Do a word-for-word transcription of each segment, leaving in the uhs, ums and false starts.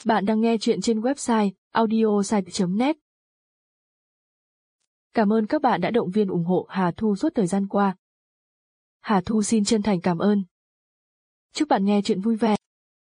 Bạn đang nghe chuyện trên website audiosite chấm net. Cảm ơn các bạn đã động viên ủng hộ Hà Thu suốt thời gian qua. Hà Thu xin chân thành cảm ơn. Chúc bạn nghe chuyện vui vẻ.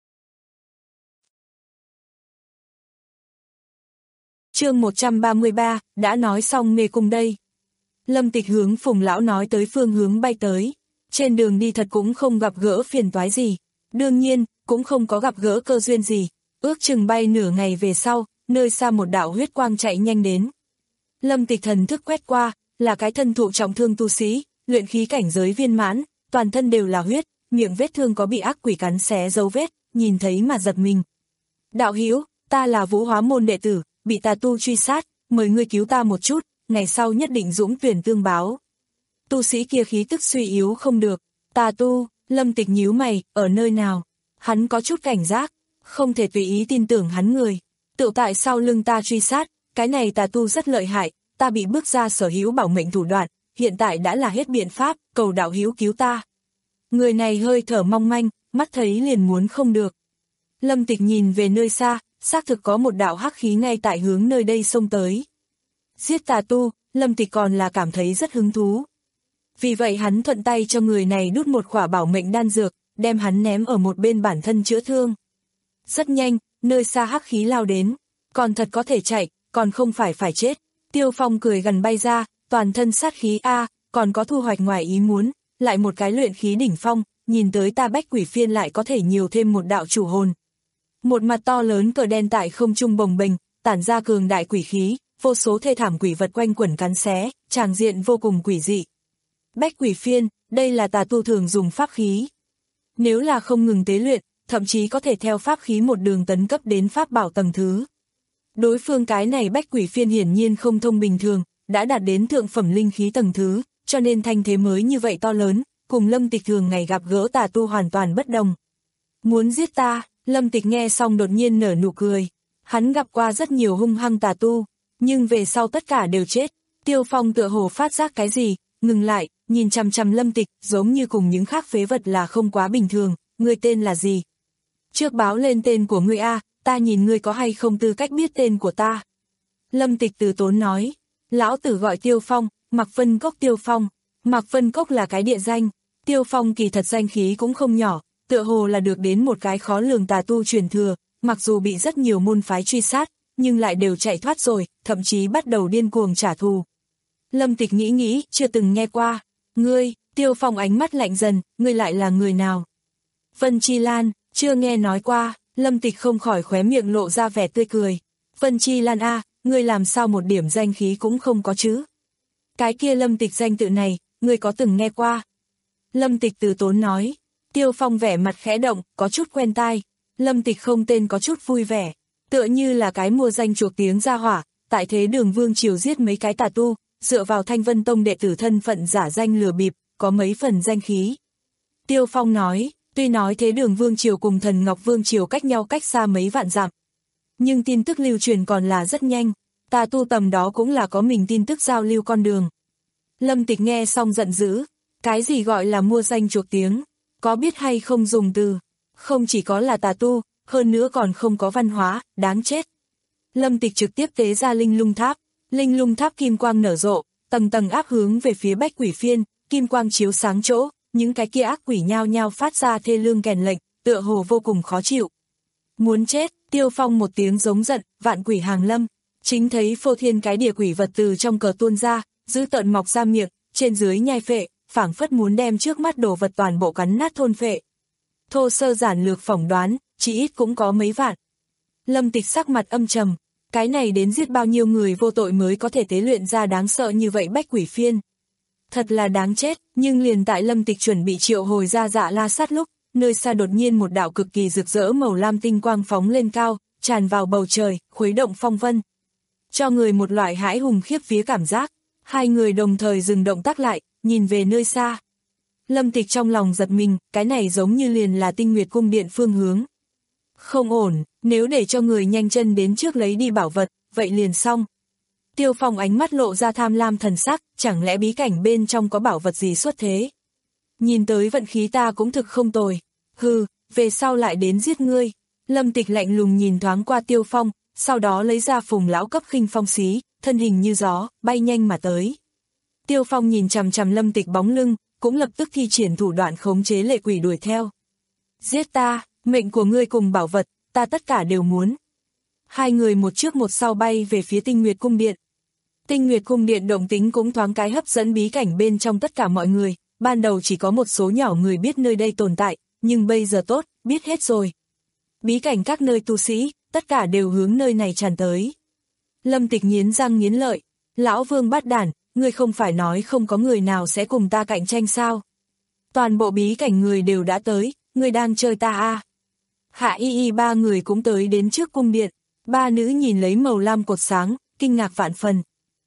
Chương một trăm ba mươi ba, đã nói xong mê cung đây. Lâm Tịch hướng Phùng lão nói tới phương hướng bay tới. Trên đường đi thật cũng không gặp gỡ phiền toái gì. Đương nhiên, cũng không có gặp gỡ cơ duyên gì. Ước chừng bay nửa ngày về sau, nơi xa một đạo huyết quang chạy nhanh đến. Lâm Tịch thần thức quét qua, là cái thân thụ trọng thương tu sĩ, luyện khí cảnh giới viên mãn, toàn thân đều là huyết, miệng vết thương có bị ác quỷ cắn xé dấu vết, nhìn thấy mà giật mình. Đạo hữu, ta là Vũ Hóa môn đệ tử, bị tà tu truy sát, mời ngươi cứu ta một chút, ngày sau nhất định dũng tuyển tương báo. Tu sĩ kia khí tức suy yếu không được, tà tu, Lâm Tịch nhíu mày, ở nơi nào? Hắn có chút cảnh giác, không thể tùy ý tin tưởng hắn người. Tự tại sau lưng ta truy sát, cái này tà tu rất lợi hại, ta bị bước ra sở hữu bảo mệnh thủ đoạn, hiện tại đã là hết biện pháp, cầu đạo hữu cứu ta. Người này hơi thở mong manh, mắt thấy liền muốn không được. Lâm Tịch nhìn về nơi xa, xác thực có một đạo hắc khí ngay tại hướng nơi đây xông tới. Giết tà tu, Lâm Tịch còn là cảm thấy rất hứng thú. Vì vậy hắn thuận tay cho người này đút một khỏa bảo mệnh đan dược, đem hắn ném ở một bên bản thân chữa thương. Rất nhanh, nơi xa hắc khí lao đến, còn thật có thể chạy, còn không phải phải chết. Tiêu Phong cười gần bay ra, toàn thân sát khí a, còn có thu hoạch ngoài ý muốn, lại một cái luyện khí đỉnh phong, nhìn tới ta bách quỷ phiên lại có thể nhiều thêm một đạo chủ hồn. Một mặt to lớn cờ đen tại không trung bồng bềnh, tản ra cường đại quỷ khí, vô số thê thảm quỷ vật quanh quẩn cắn xé, tràng diện vô cùng quỷ dị. Bách quỷ phiên, đây là tà tu thường dùng pháp khí. Nếu là không ngừng tế luyện, thậm chí có thể theo pháp khí một đường tấn cấp đến pháp bảo tầng thứ. Đối phương cái này bách quỷ phiên hiển nhiên không thông bình thường, đã đạt đến thượng phẩm linh khí tầng thứ, cho nên thanh thế mới như vậy to lớn, cùng Lâm Tịch thường ngày gặp gỡ tà tu hoàn toàn bất đồng. Muốn giết ta, Lâm Tịch nghe xong đột nhiên nở nụ cười. Hắn gặp qua rất nhiều hung hăng tà tu, nhưng về sau tất cả đều chết. Tiêu Phong tựa hồ phát giác cái gì, ngừng lại, nhìn chằm chằm Lâm Tịch, giống như cùng những khác phế vật là không quá bình thường. Ngươi tên là gì? Trước báo lên tên của ngươi a, ta nhìn ngươi có hay không tư cách biết tên của ta. Lâm Tịch từ tốn nói, lão tử gọi Tiêu Phong, Mạc Vân Cốc Tiêu Phong. Mạc Vân Cốc là cái địa danh, Tiêu Phong kỳ thật danh khí cũng không nhỏ, tựa hồ là được đến một cái khó lường tà tu truyền thừa, mặc dù bị rất nhiều môn phái truy sát, nhưng lại đều chạy thoát rồi, thậm chí bắt đầu điên cuồng trả thù. Lâm Tịch nghĩ nghĩ, chưa từng nghe qua. Ngươi, Tiêu Phong ánh mắt lạnh dần, ngươi lại là người nào? Vân Chi Lan, chưa nghe nói qua. Lâm Tịch không khỏi khóe miệng lộ ra vẻ tươi cười. Vân Chi Lan a, ngươi làm sao một điểm danh khí cũng không có chứ? Cái kia Lâm Tịch danh tự này, ngươi có từng nghe qua? Lâm Tịch từ tốn nói. Tiêu Phong vẻ mặt khẽ động, có chút quen tai. Lâm Tịch không tên có chút vui vẻ, tựa như là cái mua danh chuộc tiếng ra hỏa, tại thế đường vương triều giết mấy cái tà tu, dựa vào Thanh Vân Tông đệ tử thân phận giả danh lừa bịp, có mấy phần danh khí. Tiêu Phong nói, tuy nói thế đường vương triều cùng Thần Ngọc vương triều cách nhau cách xa mấy vạn dặm, nhưng tin tức lưu truyền còn là rất nhanh, tà tu tầm đó cũng là có mình tin tức giao lưu con đường. Lâm Tịch nghe xong giận dữ, cái gì gọi là mua danh chuộc tiếng, có biết hay không dùng từ, không chỉ có là tà tu, hơn nữa còn không có văn hóa, đáng chết. Lâm Tịch trực tiếp tế ra linh lung tháp, linh lung tháp kim quang nở rộ, tầng tầng áp hướng về phía bách quỷ phiên, kim quang chiếu sáng chỗ, những cái kia ác quỷ nhao nhao phát ra thê lương kèn lệnh, tựa hồ vô cùng khó chịu. Muốn chết, Tiêu Phong một tiếng giống giận, vạn quỷ hàng lâm, chính thấy phô thiên cái địa quỷ vật từ trong cờ tuôn ra, giữ tợn mọc ra miệng, trên dưới nhai phệ, phảng phất muốn đem trước mắt đồ vật toàn bộ cắn nát thôn phệ. Thô sơ giản lược phỏng đoán, chỉ ít cũng có mấy vạn. Lâm Tịch sắc mặt âm trầm, cái này đến giết bao nhiêu người vô tội mới có thể tế luyện ra đáng sợ như vậy bách quỷ phiên. Thật là đáng chết, nhưng liền tại Lâm Tịch chuẩn bị triệu hồi ra Dạ La Sát lúc, nơi xa đột nhiên một đạo cực kỳ rực rỡ màu lam tinh quang phóng lên cao, tràn vào bầu trời, khuấy động phong vân. Cho người một loại hãi hùng khiếp vía cảm giác, hai người đồng thời dừng động tác lại, nhìn về nơi xa. Lâm Tịch trong lòng giật mình, cái này giống như liền là Tinh Nguyệt cung điện phương hướng. Không ổn, nếu để cho người nhanh chân đến trước lấy đi bảo vật, vậy liền xong. Tiêu Phong ánh mắt lộ ra tham lam thần sắc, chẳng lẽ bí cảnh bên trong có bảo vật gì xuất thế? Nhìn tới vận khí ta cũng thực không tồi. Hừ, về sau lại đến giết ngươi. Lâm Tịch lạnh lùng nhìn thoáng qua Tiêu Phong, sau đó lấy ra Phùng lão cấp khinh phong xí, thân hình như gió, bay nhanh mà tới. Tiêu Phong nhìn chằm chằm Lâm Tịch bóng lưng, cũng lập tức thi triển thủ đoạn khống chế lệ quỷ đuổi theo. Giết ta, mệnh của ngươi cùng bảo vật, ta tất cả đều muốn. Hai người một trước một sau bay về phía Tinh Nguyệt Cung Điện. Tinh Nguyệt Cung Điện động tính cũng thoáng cái hấp dẫn bí cảnh bên trong tất cả mọi người, ban đầu chỉ có một số nhỏ người biết nơi đây tồn tại, nhưng bây giờ tốt, biết hết rồi. Bí cảnh các nơi tu sĩ, tất cả đều hướng nơi này tràn tới. Lâm Tịch nghiến răng nghiến lợi, lão Vương bát đản, ngươi không phải nói không có người nào sẽ cùng ta cạnh tranh sao? Toàn bộ bí cảnh người đều đã tới, ngươi đang chơi ta à? Hạ Y Y ba người cũng tới đến trước cung điện, ba nữ nhìn lấy màu lam cột sáng, kinh ngạc vạn phần.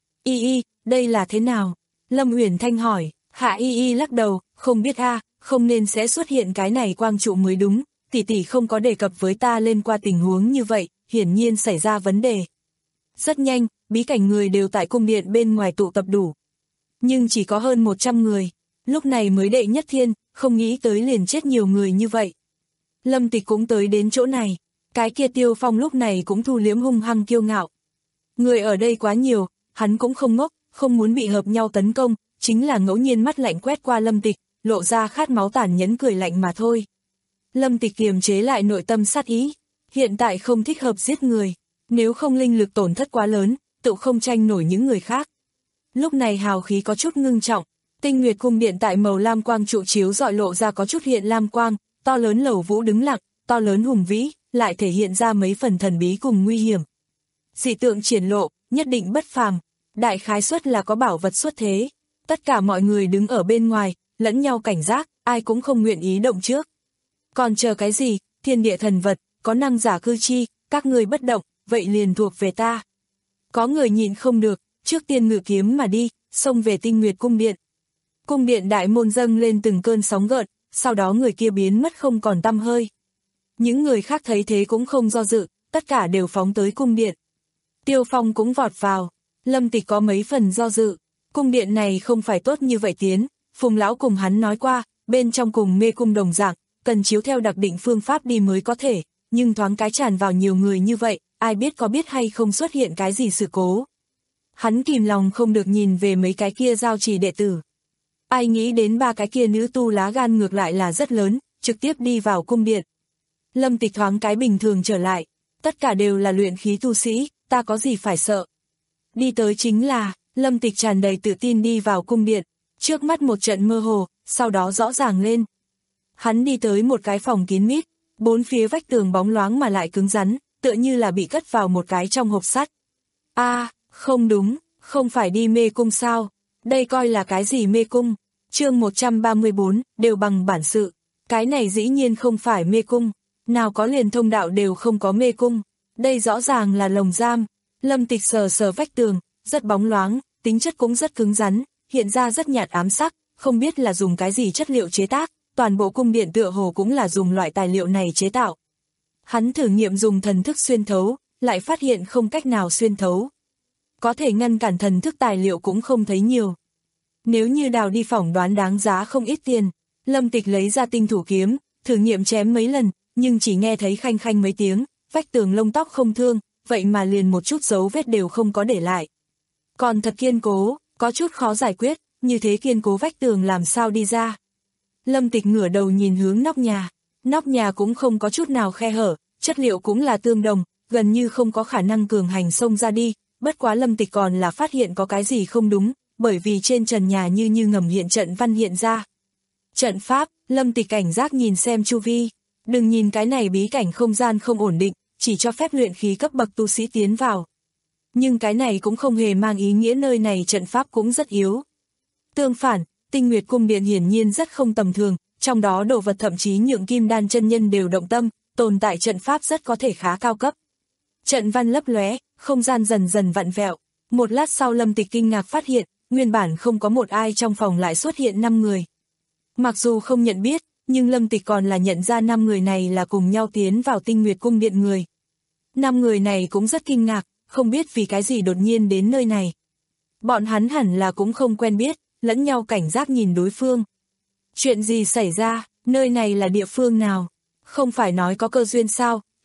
Y Y, đây là thế nào? Lâm Uyển Thanh hỏi, Hạ Y Y lắc đầu, không biết a, à, không nên sẽ xuất hiện cái này quang trụ mới đúng, tỷ tỷ không có đề cập với ta lên qua tình huống như vậy, hiển nhiên xảy ra vấn đề. Rất nhanh, bí cảnh người đều tại cung điện bên ngoài tụ tập đủ. Nhưng chỉ có hơn một trăm người, lúc này mới đệ nhất thiên, không nghĩ tới liền chết nhiều người như vậy. Lâm Tịch cũng tới đến chỗ này, cái kia Tiêu Phong lúc này cũng thu liếm hung hăng kiêu ngạo. Người ở đây quá nhiều, hắn cũng không ngốc, không muốn bị hợp nhau tấn công, chính là ngẫu nhiên mắt lạnh quét qua Lâm Tịch, lộ ra khát máu tàn nhẫn cười lạnh mà thôi. Lâm Tịch kiềm chế lại nội tâm sát ý, hiện tại không thích hợp giết người, nếu không linh lực tổn thất quá lớn, tự không tranh nổi những người khác. Lúc này hào khí có chút ngưng trọng, Tinh Nguyệt Cung Điện tại màu lam quang trụ chiếu dọi lộ ra có chút hiện lam quang, to lớn lầu vũ đứng lặng, to lớn hùng vĩ, lại thể hiện ra mấy phần thần bí cùng nguy hiểm. Dị tượng triển lộ, nhất định bất phàm, đại khái suất là có bảo vật xuất thế. Tất cả mọi người đứng ở bên ngoài, lẫn nhau cảnh giác, ai cũng không nguyện ý động trước. Còn chờ cái gì, thiên địa thần vật, có năng giả cư chi, các người bất động, vậy liền thuộc về ta. Có người nhịn không được, trước tiên ngự kiếm mà đi, xông về Tinh Nguyệt Cung Điện. Cung điện đại môn dâng lên từng cơn sóng gợn, sau đó người kia biến mất không còn tăm hơi. Những người khác thấy thế cũng không do dự, tất cả đều phóng tới cung điện. Tiêu Phong cũng vọt vào, Lâm Tịch có mấy phần do dự, cung điện này không phải tốt như vậy tiến, Phùng lão cùng hắn nói qua, bên trong cùng mê cung đồng dạng, cần chiếu theo đặc định phương pháp đi mới có thể, nhưng thoáng cái tràn vào nhiều người như vậy, ai biết có biết hay không xuất hiện cái gì sự cố. Hắn kìm lòng không được nhìn về mấy cái kia giao trì đệ tử. Ai nghĩ đến ba cái kia nữ tu lá gan ngược lại là rất lớn, trực tiếp đi vào cung điện. Lâm Tịch thoáng cái bình thường trở lại, tất cả đều là luyện khí tu sĩ, ta có gì phải sợ. Đi tới chính là, Lâm Tịch tràn đầy tự tin đi vào cung điện, trước mắt một trận mơ hồ, sau đó rõ ràng lên. Hắn đi tới một cái phòng kín mít, bốn phía vách tường bóng loáng mà lại cứng rắn, tựa như là bị cất vào một cái trong hộp sắt. A, à, không đúng, không phải đi mê cung sao? Đây coi là cái gì mê cung? Chương một trăm ba mươi bốn, đều bằng bản sự. Cái này dĩ nhiên không phải mê cung, nào có liền thông đạo đều không có mê cung. Đây rõ ràng là lồng giam. Lâm Tịch sờ sờ vách tường, rất bóng loáng, tính chất cũng rất cứng rắn, hiện ra rất nhạt ám sắc, không biết là dùng cái gì chất liệu chế tác, toàn bộ cung điện tựa hồ cũng là dùng loại tài liệu này chế tạo. Hắn thử nghiệm dùng thần thức xuyên thấu, lại phát hiện không cách nào xuyên thấu. Có thể ngăn cản thần thức tài liệu cũng không thấy nhiều. Nếu như đào đi phỏng đoán đáng giá không ít tiền, Lâm Tịch lấy ra tinh thủ kiếm, thử nghiệm chém mấy lần, nhưng chỉ nghe thấy khanh khanh mấy tiếng, vách tường lông tóc không thương, vậy mà liền một chút dấu vết đều không có để lại. Còn thật kiên cố, có chút khó giải quyết, như thế kiên cố vách tường làm sao đi ra. Lâm Tịch ngửa đầu nhìn hướng nóc nhà, nóc nhà cũng không có chút nào khe hở, chất liệu cũng là tương đồng, gần như không có khả năng cường hành xông ra đi, bất quá Lâm Tịch còn là phát hiện có cái gì không đúng, bởi vì trên trần nhà như như ngầm hiện trận văn hiện ra. Trận pháp, Lâm Tịch cảnh giác nhìn xem chu vi, đừng nhìn cái này bí cảnh không gian không ổn định, chỉ cho phép luyện khí cấp bậc tu sĩ tiến vào. Nhưng cái này cũng không hề mang ý nghĩa nơi này trận pháp cũng rất yếu. Tương phản, Tinh Nguyệt Cung Điện hiển nhiên rất không tầm thường, trong đó đồ vật thậm chí nhượng Kim Đan chân nhân đều động tâm, tồn tại trận pháp rất có thể khá cao cấp. Trận văn lấp lóe, không gian dần dần vặn vẹo, một lát sau Lâm Tịch kinh ngạc phát hiện, nguyên bản không có một ai trong phòng lại xuất hiện năm người. Mặc dù không nhận biết, nhưng Lâm Tịch còn là nhận ra năm người này là cùng nhau tiến vào Tinh Nguyệt Cung Điện người. Năm người này cũng rất kinh ngạc, không biết vì cái gì đột nhiên đến nơi này. Bọn hắn hẳn là cũng không quen biết, lẫn nhau cảnh giác nhìn đối phương. Chuyện gì xảy ra, nơi này là địa phương nào? Không phải nói có cơ duyên sao,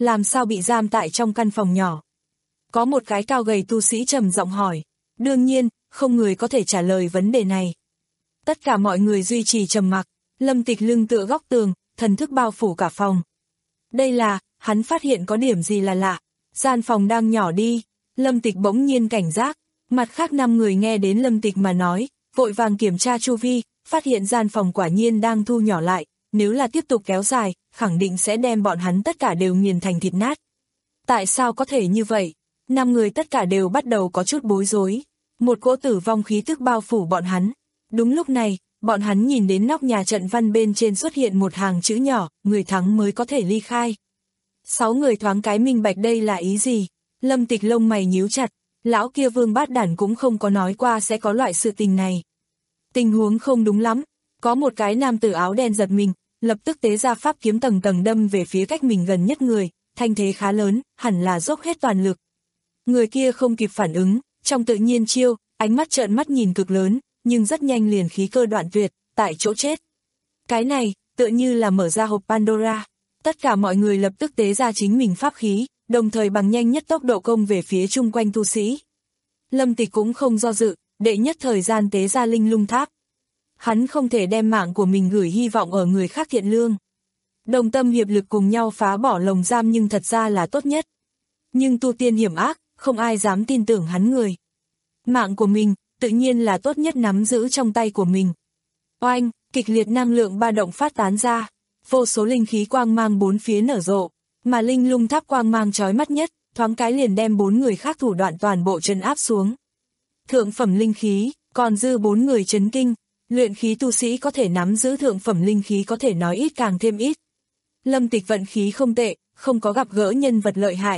làm sao bị giam tại trong căn phòng nhỏ? Có một cái cao gầy tu sĩ trầm giọng hỏi. Đương nhiên, không người có thể trả lời vấn đề này. Tất cả mọi người duy trì trầm mặc, Lâm Tịch lưng tựa góc tường, thần thức bao phủ cả phòng. Đây là, hắn phát hiện có điểm gì là lạ, gian phòng đang nhỏ đi, Lâm Tịch bỗng nhiên cảnh giác, mặt khác năm người nghe đến Lâm Tịch mà nói, vội vàng kiểm tra chu vi, phát hiện gian phòng quả nhiên đang thu nhỏ lại, nếu là tiếp tục kéo dài, khẳng định sẽ đem bọn hắn tất cả đều nghiền thành thịt nát. Tại sao có thể như vậy? Năm người tất cả đều bắt đầu có chút bối rối, một cỗ tử vong khí tức bao phủ bọn hắn. Đúng lúc này, bọn hắn nhìn đến nóc nhà trận văn bên trên xuất hiện một hàng chữ nhỏ, người thắng mới có thể ly khai. Sáu người thoáng cái minh bạch đây là ý gì? Lâm Tịch lông mày nhíu chặt, lão kia Vương Bát Đản cũng không có nói qua sẽ có loại sự tình này. Tình huống không đúng lắm, có một cái nam tử áo đen giật mình, lập tức tế ra pháp kiếm tầng tầng đâm về phía cách mình gần nhất người, thanh thế khá lớn, hẳn là dốc hết toàn lực. Người kia không kịp phản ứng, trong tự nhiên chiêu, ánh mắt trợn mắt nhìn cực lớn, nhưng rất nhanh liền khí cơ đoạn tuyệt, tại chỗ chết. Cái này, tựa như là mở ra hộp Pandora. Tất cả mọi người lập tức tế ra chính mình pháp khí, đồng thời bằng nhanh nhất tốc độ công về phía chung quanh tu sĩ. Lâm Tịch cũng không do dự, đệ nhất thời gian tế ra linh lung tháp. Hắn không thể đem mạng của mình gửi hy vọng ở người khác thiện lương. Đồng tâm hiệp lực cùng nhau phá bỏ lồng giam nhưng thật ra là tốt nhất. Nhưng tu tiên hiểm ác, không ai dám tin tưởng hắn người. Mạng của mình, tự nhiên là tốt nhất nắm giữ trong tay của mình. Oanh, kịch liệt năng lượng ba động phát tán ra, vô số linh khí quang mang bốn phía nở rộ, mà linh lung tháp quang mang chói mắt nhất, thoáng cái liền đem bốn người khác thủ đoạn toàn bộ trấn áp xuống. Thượng phẩm linh khí, còn dư bốn người chấn kinh, luyện khí tu sĩ có thể nắm giữ thượng phẩm linh khí có thể nói ít càng thêm ít. Lâm Tịch vận khí không tệ, không có gặp gỡ nhân vật lợi hại.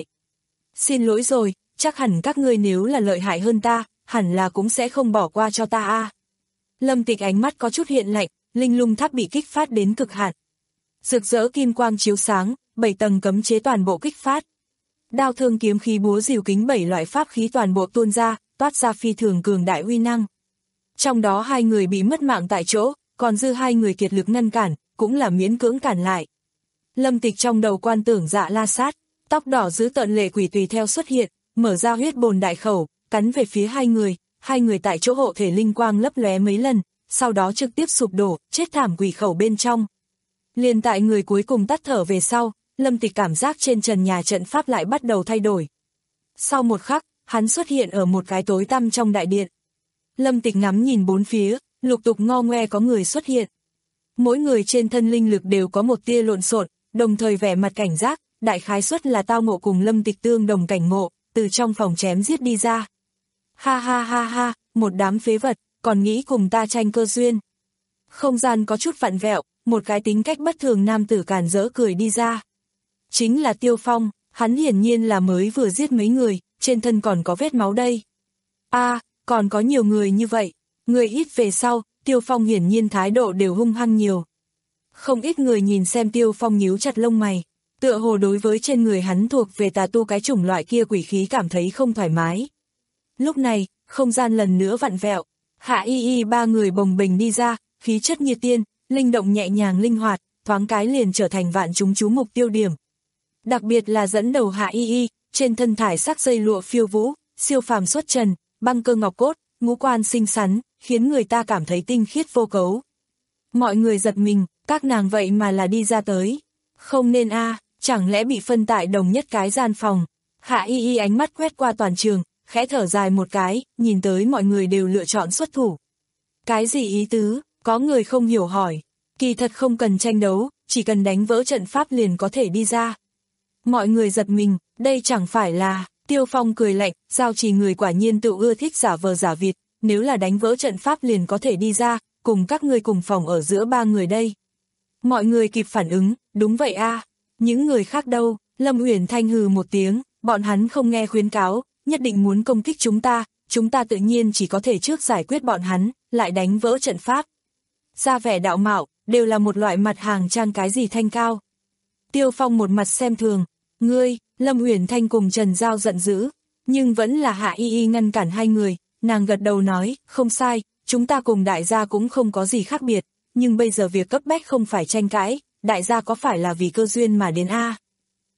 Xin lỗi rồi, chắc hẳn các ngươi nếu là lợi hại hơn ta, hẳn là cũng sẽ không bỏ qua cho ta a. À. Lâm Tịch ánh mắt có chút hiện lạnh, linh lung tháp bị kích phát đến cực hạn. Rực rỡ kim quang chiếu sáng, bảy tầng cấm chế toàn bộ kích phát. Đao thương kiếm khí búa rìu kính bảy loại pháp khí toàn bộ tuôn ra, toát ra phi thường cường đại uy năng. Trong đó hai người bị mất mạng tại chỗ, còn dư hai người kiệt lực ngăn cản, cũng là miễn cưỡng cản lại. Lâm Tịch trong đầu quan tưởng Dạ La Sát, tóc đỏ giữ tợn lệ quỷ tùy theo xuất hiện, mở ra huyết bồn đại khẩu, cắn về phía hai người, hai người tại chỗ hộ thể linh quang lấp lóe mấy lần, sau đó trực tiếp sụp đổ, chết thảm quỷ khẩu bên trong. Liền tại người cuối cùng tắt thở về sau, Lâm Tịch cảm giác trên trần nhà trận pháp lại bắt đầu thay đổi. Sau một khắc, hắn xuất hiện ở một cái tối tăm trong đại điện. Lâm Tịch ngắm nhìn bốn phía, lục tục ngo ngoe có người xuất hiện. Mỗi người trên thân linh lực đều có một tia lộn xộn, đồng thời vẻ mặt cảnh giác, đại khái suất là tao ngộ cùng Lâm Tịch tương đồng cảnh ngộ, từ trong phòng chém giết đi ra. Ha ha ha ha, một đám phế vật, còn nghĩ cùng ta tranh cơ duyên. Không gian có chút vặn vẹo, một cái tính cách bất thường nam tử càn rỡ cười đi ra. Chính là Tiêu Phong, hắn hiển nhiên là mới vừa giết mấy người, trên thân còn có vết máu đây. A, à, còn có nhiều người như vậy, người ít về sau, Tiêu Phong hiển nhiên thái độ đều hung hăng nhiều. Không ít người nhìn xem Tiêu Phong nhíu chặt lông mày, tựa hồ đối với trên người hắn thuộc về tà tu cái chủng loại kia quỷ khí cảm thấy không thoải mái. Lúc này, không gian lần nữa vặn vẹo, Hạ Y Y ba người bồng bềnh đi ra, khí chất như tiên, linh động nhẹ nhàng linh hoạt, thoáng cái liền trở thành vạn chúng chú mục tiêu điểm. Đặc biệt là dẫn đầu Hạ Y Y, trên thân thải sắc dây lụa phiêu vũ, siêu phàm xuất trần, băng cơ ngọc cốt, ngũ quan xinh xắn, khiến người ta cảm thấy tinh khiết vô cấu. Mọi người giật mình, các nàng vậy mà là đi ra tới. Không nên a, à, chẳng lẽ bị phân tại đồng nhất cái gian phòng. Hạ Y Y ánh mắt quét qua toàn trường, khẽ thở dài một cái, nhìn tới mọi người đều lựa chọn xuất thủ. Cái gì ý tứ, có người không hiểu hỏi. Kỳ thật không cần tranh đấu, chỉ cần đánh vỡ trận pháp liền có thể đi ra. Mọi người giật mình, đây chẳng phải là... Tiêu Phong cười lạnh, giao trì người quả nhiên tự ưa thích giả vờ giả vịt, nếu là đánh vỡ trận pháp liền có thể đi ra, cùng các ngươi cùng phòng ở giữa ba người đây. Mọi người kịp phản ứng, đúng vậy a. À. Những người khác đâu? Lâm Uyển Thanh hừ một tiếng, bọn hắn không nghe khuyến cáo, nhất định muốn công kích chúng ta, chúng ta tự nhiên chỉ có thể trước giải quyết bọn hắn, lại đánh vỡ trận pháp. Ra vẻ đạo mạo, đều là một loại mặt hàng trang cái gì thanh cao. Tiêu Phong một mặt xem thường, ngươi, Lâm Uyển Thanh cùng Trần Giao giận dữ, nhưng vẫn là Hạ Y Y ngăn cản hai người, nàng gật đầu nói, không sai, chúng ta cùng đại gia cũng không có gì khác biệt, nhưng bây giờ việc cấp bách không phải tranh cãi, đại gia có phải là vì cơ duyên mà đến a?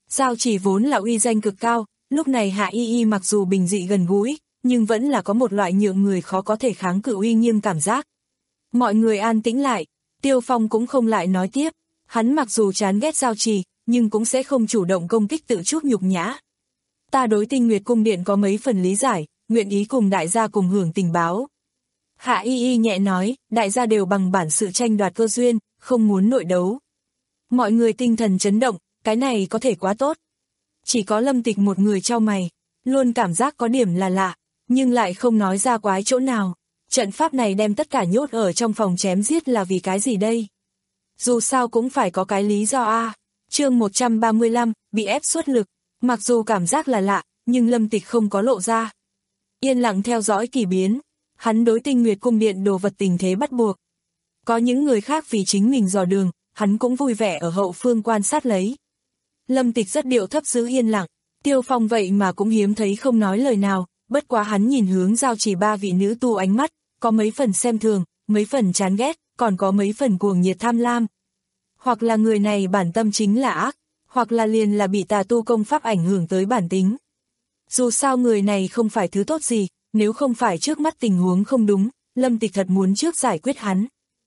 Giao chỉ vốn là uy danh cực cao, lúc này Hạ Y Y mặc dù bình dị gần gũi, nhưng vẫn là có một loại nhượng người khó có thể kháng cự uy nghiêm cảm giác. Mọi người an tĩnh lại, Tiêu Phong cũng không lại nói tiếp, hắn mặc dù chán ghét Giao Trì, nhưng cũng sẽ không chủ động công kích tự chuốc nhục nhã. Ta đối Tinh Nguyệt Cung Điện có mấy phần lý giải, nguyện ý cùng đại gia cùng hưởng tình báo. Hạ Y Y nhẹ nói, đại gia đều bằng bản sự tranh đoạt cơ duyên, không muốn nội đấu. Mọi người tinh thần chấn động, cái này có thể quá tốt. Chỉ có Lâm Tịch một người trao mày, luôn cảm giác có điểm là lạ, nhưng lại không nói ra quái chỗ nào. Trận pháp này đem tất cả nhốt ở trong phòng chém giết là vì cái gì đây? Dù sao cũng phải có cái lý do a. Chương một trăm ba mươi lăm, bị ép xuất lực. Mặc dù cảm giác là lạ, nhưng Lâm Tịch không có lộ ra. Yên lặng theo dõi kỳ biến, hắn đối Tinh Nguyệt Cung Điện đồ vật tình thế bắt buộc. Có những người khác vì chính mình dò đường, hắn cũng vui vẻ ở hậu phương quan sát lấy. Lâm Tịch rất điệu thấp giữ yên lặng, Tiêu Phong vậy mà cũng hiếm thấy không nói lời nào, bất quá hắn nhìn hướng Giao Chỉ ba vị nữ tu ánh mắt, có mấy phần xem thường, mấy phần chán ghét, còn có mấy phần cuồng nhiệt tham lam. Hoặc là người này bản tâm chính là ác, hoặc là liền là bị tà tu công pháp ảnh hưởng tới bản tính. Dù sao người này không phải thứ tốt gì, nếu không phải trước mắt tình huống không đúng, Lâm Tịch thật muốn trước giải quyết hắn.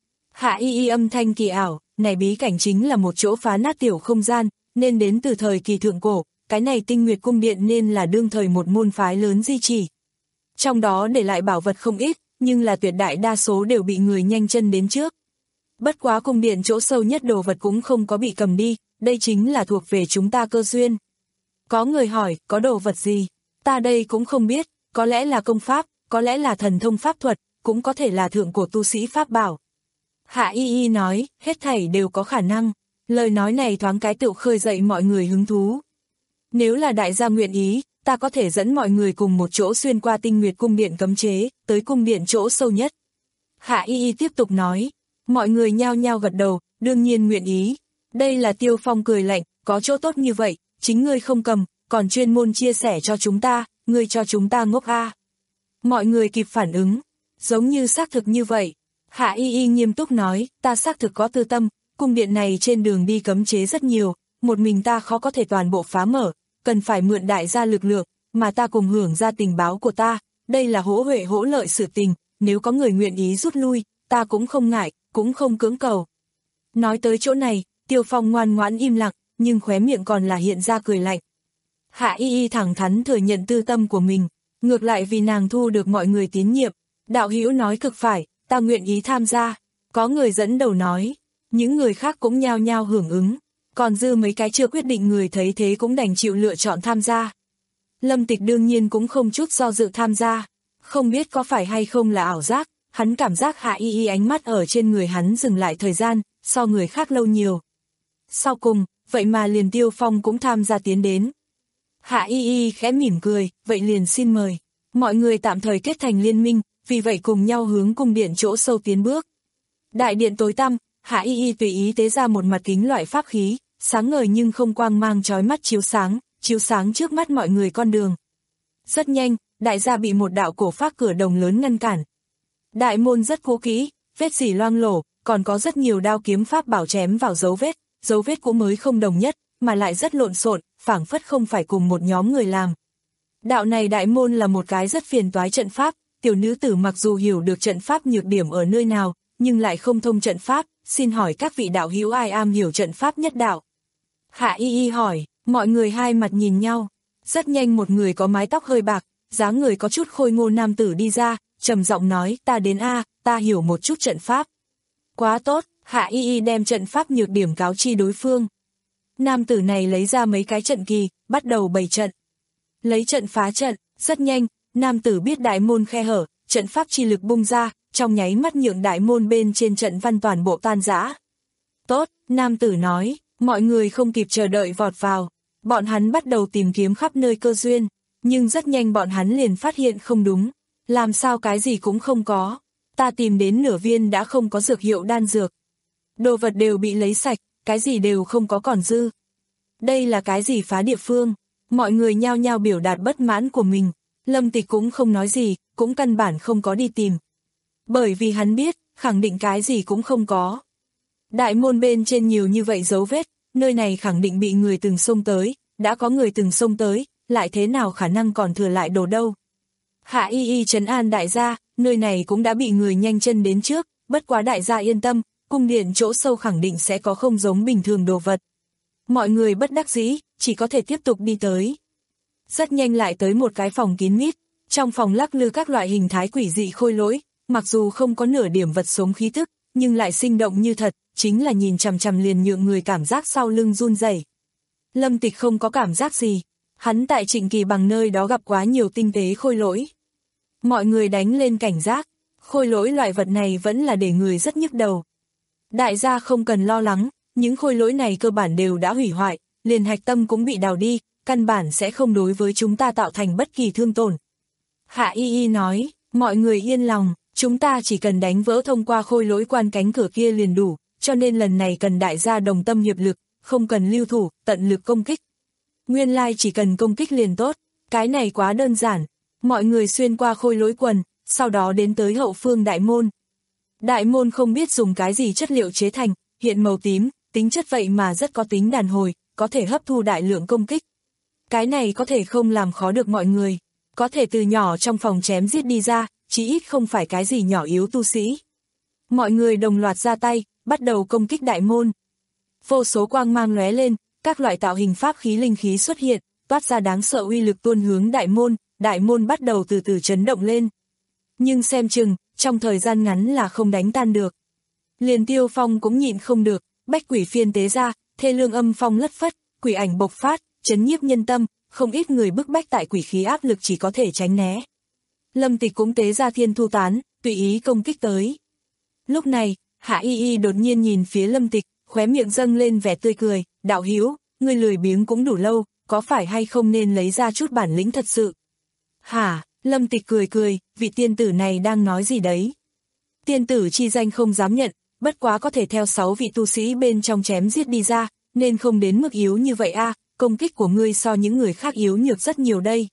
Hạ Y Y âm thanh kỳ ảo, này bí cảnh chính là một chỗ phá nát tiểu không gian, nên đến từ thời kỳ thượng cổ, cái này Tinh Nguyệt Cung Điện nên là đương thời một môn phái lớn di trì. Trong đó để lại bảo vật không ít, nhưng là tuyệt đại đa số đều bị người nhanh chân đến trước. Bất quá cung điện chỗ sâu nhất đồ vật cũng không có bị cầm đi, đây chính là thuộc về chúng ta cơ duyên. Có người hỏi, có đồ vật gì? Ta đây cũng không biết, có lẽ là công pháp, có lẽ là thần thông pháp thuật, cũng có thể là thượng cổ tu sĩ pháp bảo. Hạ Y Y nói, hết thảy đều có khả năng. Lời nói này thoáng cái tựu khơi dậy mọi người hứng thú. Nếu là đại gia nguyện ý, ta có thể dẫn mọi người cùng một chỗ xuyên qua Tinh Nguyệt Cung Điện cấm chế, tới cung điện chỗ sâu nhất. Hạ Y Y tiếp tục nói, mọi người nhao nhao gật đầu, đương nhiên nguyện ý. Đây là Tiêu Phong cười lạnh, có chỗ tốt như vậy, chính ngươi không cầm, còn chuyên môn chia sẻ cho chúng ta, ngươi cho chúng ta ngốc a. Mọi người kịp phản ứng, giống như xác thực như vậy. Hạ Y Y nghiêm túc nói, ta xác thực có tư tâm, cung điện này trên đường đi cấm chế rất nhiều, một mình ta khó có thể toàn bộ phá mở, cần phải mượn đại gia lực lượng, mà ta cùng hưởng ra tình báo của ta, đây là hỗ huệ hỗ lợi sự tình, nếu có người nguyện ý rút lui, ta cũng không ngại, cũng không cưỡng cầu. Nói tới chỗ này, Tiêu Phong ngoan ngoãn im lặng, nhưng khóe miệng còn là hiện ra cười lạnh. Hạ Y Y thẳng thắn thừa nhận tư tâm của mình, ngược lại vì nàng thu được mọi người tín nhiệm, đạo hữu nói cực phải, ta nguyện ý tham gia. Có người dẫn đầu nói, những người khác cũng nhao nhao hưởng ứng, còn dư mấy cái chưa quyết định người thấy thế cũng đành chịu lựa chọn tham gia. Lâm Tịch đương nhiên cũng không chút do dự tham gia, không biết có phải hay không là ảo giác, hắn cảm giác Hạ Y Y ánh mắt ở trên người hắn dừng lại thời gian, so người khác lâu nhiều. Sau cùng, vậy mà liền Tiêu Phong cũng tham gia tiến đến. Hạ Y Y khẽ mỉm cười, vậy liền xin mời. Mọi người tạm thời kết thành liên minh, vì vậy cùng nhau hướng cung điện chỗ sâu tiến bước. Đại điện tối tăm, Hạ Y Y tùy ý tế ra một mặt kính loại pháp khí, sáng ngời nhưng không quang mang chói mắt chiếu sáng, chiếu sáng trước mắt mọi người con đường. Rất nhanh, đại gia bị một đạo cổ phác cửa đồng lớn ngăn cản. Đại môn rất cũ kỹ, vết dỉ loang lổ, còn có rất nhiều đao kiếm pháp bảo chém vào dấu vết, dấu vết cũng mới không đồng nhất, mà lại rất lộn xộn, phảng phất không phải cùng một nhóm người làm. Đạo này đại môn là một cái rất phiền toái trận pháp, tiểu nữ tử mặc dù hiểu được trận pháp nhược điểm ở nơi nào, nhưng lại không thông trận pháp, xin hỏi các vị đạo hữu ai am hiểu trận pháp nhất đạo? Hạ Y Y hỏi, mọi người hai mặt nhìn nhau, rất nhanh một người có mái tóc hơi bạc, dáng người có chút khôi ngô nam tử đi ra, trầm giọng nói, ta đến a, ta hiểu một chút trận pháp. Quá tốt, Hạ Y Y đem trận pháp nhược điểm cáo chi đối phương. Nam tử này lấy ra mấy cái trận kỳ, bắt đầu bày trận. Lấy trận phá trận, rất nhanh, nam tử biết đại môn khe hở, trận pháp chi lực bung ra, trong nháy mắt nhượng đại môn bên trên trận văn toàn bộ tan rã. Tốt, nam tử nói, mọi người không kịp chờ đợi vọt vào. Bọn hắn bắt đầu tìm kiếm khắp nơi cơ duyên, nhưng rất nhanh bọn hắn liền phát hiện không đúng. Làm sao cái gì cũng không có. Ta tìm đến nửa viên đã không có dược hiệu đan dược. Đồ vật đều bị lấy sạch, cái gì đều không có còn dư. Đây là cái gì phá địa phương? Mọi người nhao nhao biểu đạt bất mãn của mình. Lâm Tịch cũng không nói gì, cũng căn bản không có đi tìm. Bởi vì hắn biết, khẳng định cái gì cũng không có. Đại môn bên trên nhiều như vậy dấu vết, nơi này khẳng định bị người từng xông tới, đã có người từng xông tới, lại thế nào khả năng còn thừa lại đồ đâu. Hạ Y Y trấn an đại gia, nơi này cũng đã bị người nhanh chân đến trước, bất quá đại gia yên tâm, cung điện chỗ sâu khẳng định sẽ có không giống bình thường đồ vật. Mọi người bất đắc dĩ, chỉ có thể tiếp tục đi tới. Rất nhanh lại tới một cái phòng kín mít, trong phòng lắc lư các loại hình thái quỷ dị khôi lỗi, mặc dù không có nửa điểm vật sống khí tức, nhưng lại sinh động như thật, chính là nhìn chằm chằm liền nhượng người cảm giác sau lưng run rẩy. Lâm Tịch không có cảm giác gì, hắn tại Trịnh Kỳ Bằng nơi đó gặp quá nhiều tinh tế khôi lỗi. Mọi người đánh lên cảnh giác, khôi lỗi loại vật này vẫn là để người rất nhức đầu. Đại gia không cần lo lắng, những khôi lỗi này cơ bản đều đã hủy hoại, liền hạch tâm cũng bị đào đi, căn bản sẽ không đối với chúng ta tạo thành bất kỳ thương tổn. Hạ Y Y nói, mọi người yên lòng, chúng ta chỉ cần đánh vỡ thông qua khôi lỗi quan cánh cửa kia liền đủ, cho nên lần này cần đại gia đồng tâm hiệp lực, không cần lưu thủ, tận lực công kích. Nguyên lai chỉ cần công kích liền tốt, cái này quá đơn giản. Mọi người xuyên qua khôi lỗi quần, sau đó đến tới hậu phương đại môn. Đại môn không biết dùng cái gì chất liệu chế thành, hiện màu tím, tính chất vậy mà rất có tính đàn hồi, có thể hấp thu đại lượng công kích. Cái này có thể không làm khó được mọi người, có thể từ nhỏ trong phòng chém giết đi ra, chí ít không phải cái gì nhỏ yếu tu sĩ. Mọi người đồng loạt ra tay, bắt đầu công kích đại môn. Vô số quang mang lóe lên, các loại tạo hình pháp khí linh khí xuất hiện, toát ra đáng sợ uy lực tuôn hướng đại môn, đại môn bắt đầu từ từ chấn động lên. Nhưng xem chừng, trong thời gian ngắn là không đánh tan được. Liền Tiêu Phong cũng nhịn không được, bách quỷ phiên tế ra, thê lương âm phong lất phất, quỷ ảnh bộc phát, chấn nhiếp nhân tâm, không ít người bức bách tại quỷ khí áp lực chỉ có thể tránh né. Lâm Tịch cũng tế ra thiên thu tán, tùy ý công kích tới. Lúc này, Hạ Y Y đột nhiên nhìn phía Lâm Tịch, khóe miệng dâng lên vẻ tươi cười, đạo hữu, ngươi lười biếng cũng đủ lâu, có phải hay không nên lấy ra chút bản lĩnh thật sự? Hả, Lâm Tịch cười cười, vị tiên tử này đang nói gì đấy? Tiên tử chi danh không dám nhận, bất quá có thể theo sáu vị tu sĩ bên trong chém giết đi ra, nên không đến mức yếu như vậy a, công kích của ngươi so những người khác yếu nhược rất nhiều đây.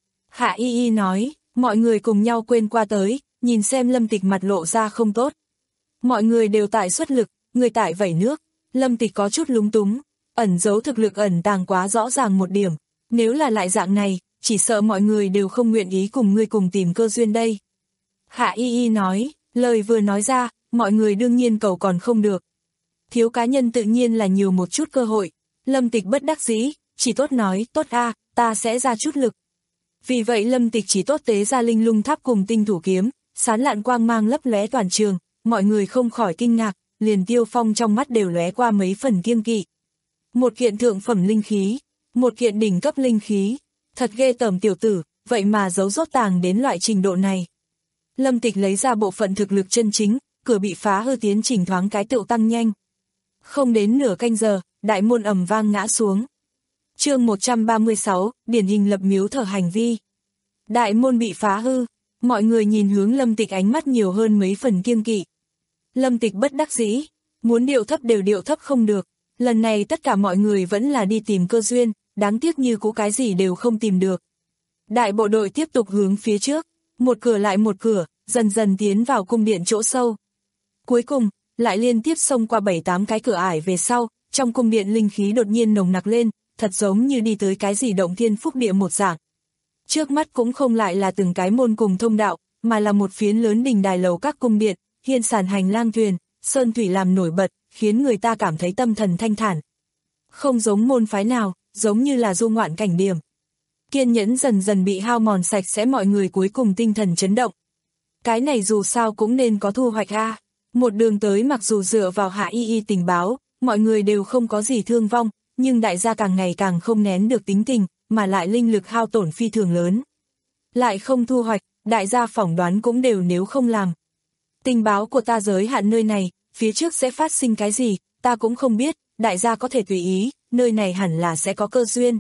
Hạ Y Y nói, mọi người cùng nhau quên qua tới, nhìn xem Lâm Tịch mặt lộ ra không tốt. Mọi người đều tại xuất lực, người tại vẩy nước, Lâm Tịch có chút lúng túng, ẩn giấu thực lực ẩn tàng quá rõ ràng một điểm, nếu là lại dạng này, chỉ sợ mọi người đều không nguyện ý cùng ngươi cùng tìm cơ duyên đây. Hạ Y Y nói, lời vừa nói ra, mọi người đương nhiên cầu còn không được. Thiếu cá nhân tự nhiên là nhiều một chút cơ hội, Lâm Tịch bất đắc dĩ, chỉ tốt nói, tốt a, ta sẽ ra chút lực. Vì vậy Lâm Tịch chỉ tốt tế ra linh lung tháp cùng tinh thủ kiếm, sán lạn quang mang lấp lóe toàn trường, mọi người không khỏi kinh ngạc, liền Tiêu Phong trong mắt đều lóe qua mấy phần kiêng kỵ. Một kiện thượng phẩm linh khí, một kiện đỉnh cấp linh khí, thật ghê tởm tiểu tử, vậy mà giấu rốt tàng đến loại trình độ này. Lâm Tịch lấy ra bộ phận thực lực chân chính, cửa bị phá hư tiến trình thoáng cái tựu tăng nhanh. Không đến nửa canh giờ, đại môn ầm vang ngã xuống. Chương một trăm ba mươi sáu, điển hình lập miếu thờ hành vi. Đại môn bị phá hư, mọi người nhìn hướng Lâm Tịch ánh mắt nhiều hơn mấy phần kiêng kỵ. Lâm Tịch bất đắc dĩ, muốn điệu thấp đều điệu thấp không được, lần này tất cả mọi người vẫn là đi tìm cơ duyên, đáng tiếc như cũ cái gì đều không tìm được. Đại bộ đội tiếp tục hướng phía trước, một cửa lại một cửa, dần dần tiến vào cung điện chỗ sâu. Cuối cùng, lại liên tiếp xông qua bảy tám cái cửa ải về sau, trong cung điện linh khí đột nhiên nồng nặc lên, thật giống như đi tới cái gì động thiên phúc địa một dạng. Trước mắt cũng không lại là từng cái môn cùng thông đạo, mà là một phiến lớn đình đài lầu các cung điện, hiên sàn hành lang thuyền, sơn thủy làm nổi bật, khiến người ta cảm thấy tâm thần thanh thản. Không giống môn phái nào, giống như là du ngoạn cảnh điểm. Kiên nhẫn dần dần bị hao mòn sạch sẽ, mọi người cuối cùng tinh thần chấn động. Cái này dù sao cũng nên có thu hoạch a. Một đường tới mặc dù dựa vào Hạ Y Y tình báo, mọi người đều không có gì thương vong, nhưng đại gia càng ngày càng không nén được tính tình, mà lại linh lực hao tổn phi thường lớn. Lại không thu hoạch, đại gia phỏng đoán cũng đều nếu không làm. Tình báo của ta giới hạn nơi này, phía trước sẽ phát sinh cái gì, ta cũng không biết, đại gia có thể tùy ý, nơi này hẳn là sẽ có cơ duyên.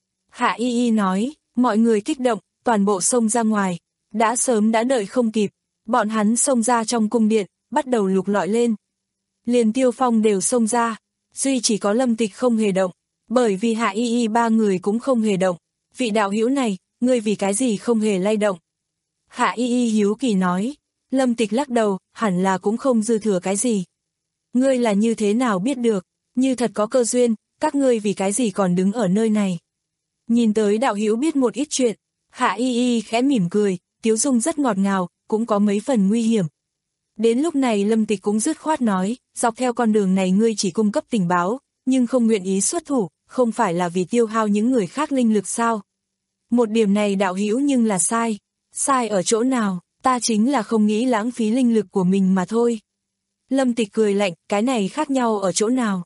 Hạ Y Y nói, mọi người kích động, toàn bộ xông ra ngoài, đã sớm đã đợi không kịp, bọn hắn xông ra trong cung điện, bắt đầu lục lọi lên. Liền Tiêu Phong đều xông ra, duy chỉ có Lâm Tịch không hề động, bởi vì Hạ Y Y ba người cũng không hề động. Vị đạo hữu này, ngươi vì cái gì không hề lay động? Hạ Y Y hiếu kỳ nói. Lâm Tịch lắc đầu, hẳn là cũng không dư thừa cái gì. Ngươi là như thế nào biết được, như thật có cơ duyên, các ngươi vì cái gì còn đứng ở nơi này? Nhìn tới đạo hữu biết một ít chuyện, Hạ Y Y khẽ mỉm cười, tiếu dung rất ngọt ngào, cũng có mấy phần nguy hiểm. Đến lúc này Lâm Tịch cũng dứt khoát nói, dọc theo con đường này ngươi chỉ cung cấp tình báo, nhưng không nguyện ý xuất thủ, không phải là vì tiêu hao những người khác linh lực sao? Một điểm này đạo hữu nhưng là sai. Sai ở chỗ nào, ta chính là không nghĩ lãng phí linh lực của mình mà thôi. Lâm Tịch cười lạnh, cái này khác nhau ở chỗ nào?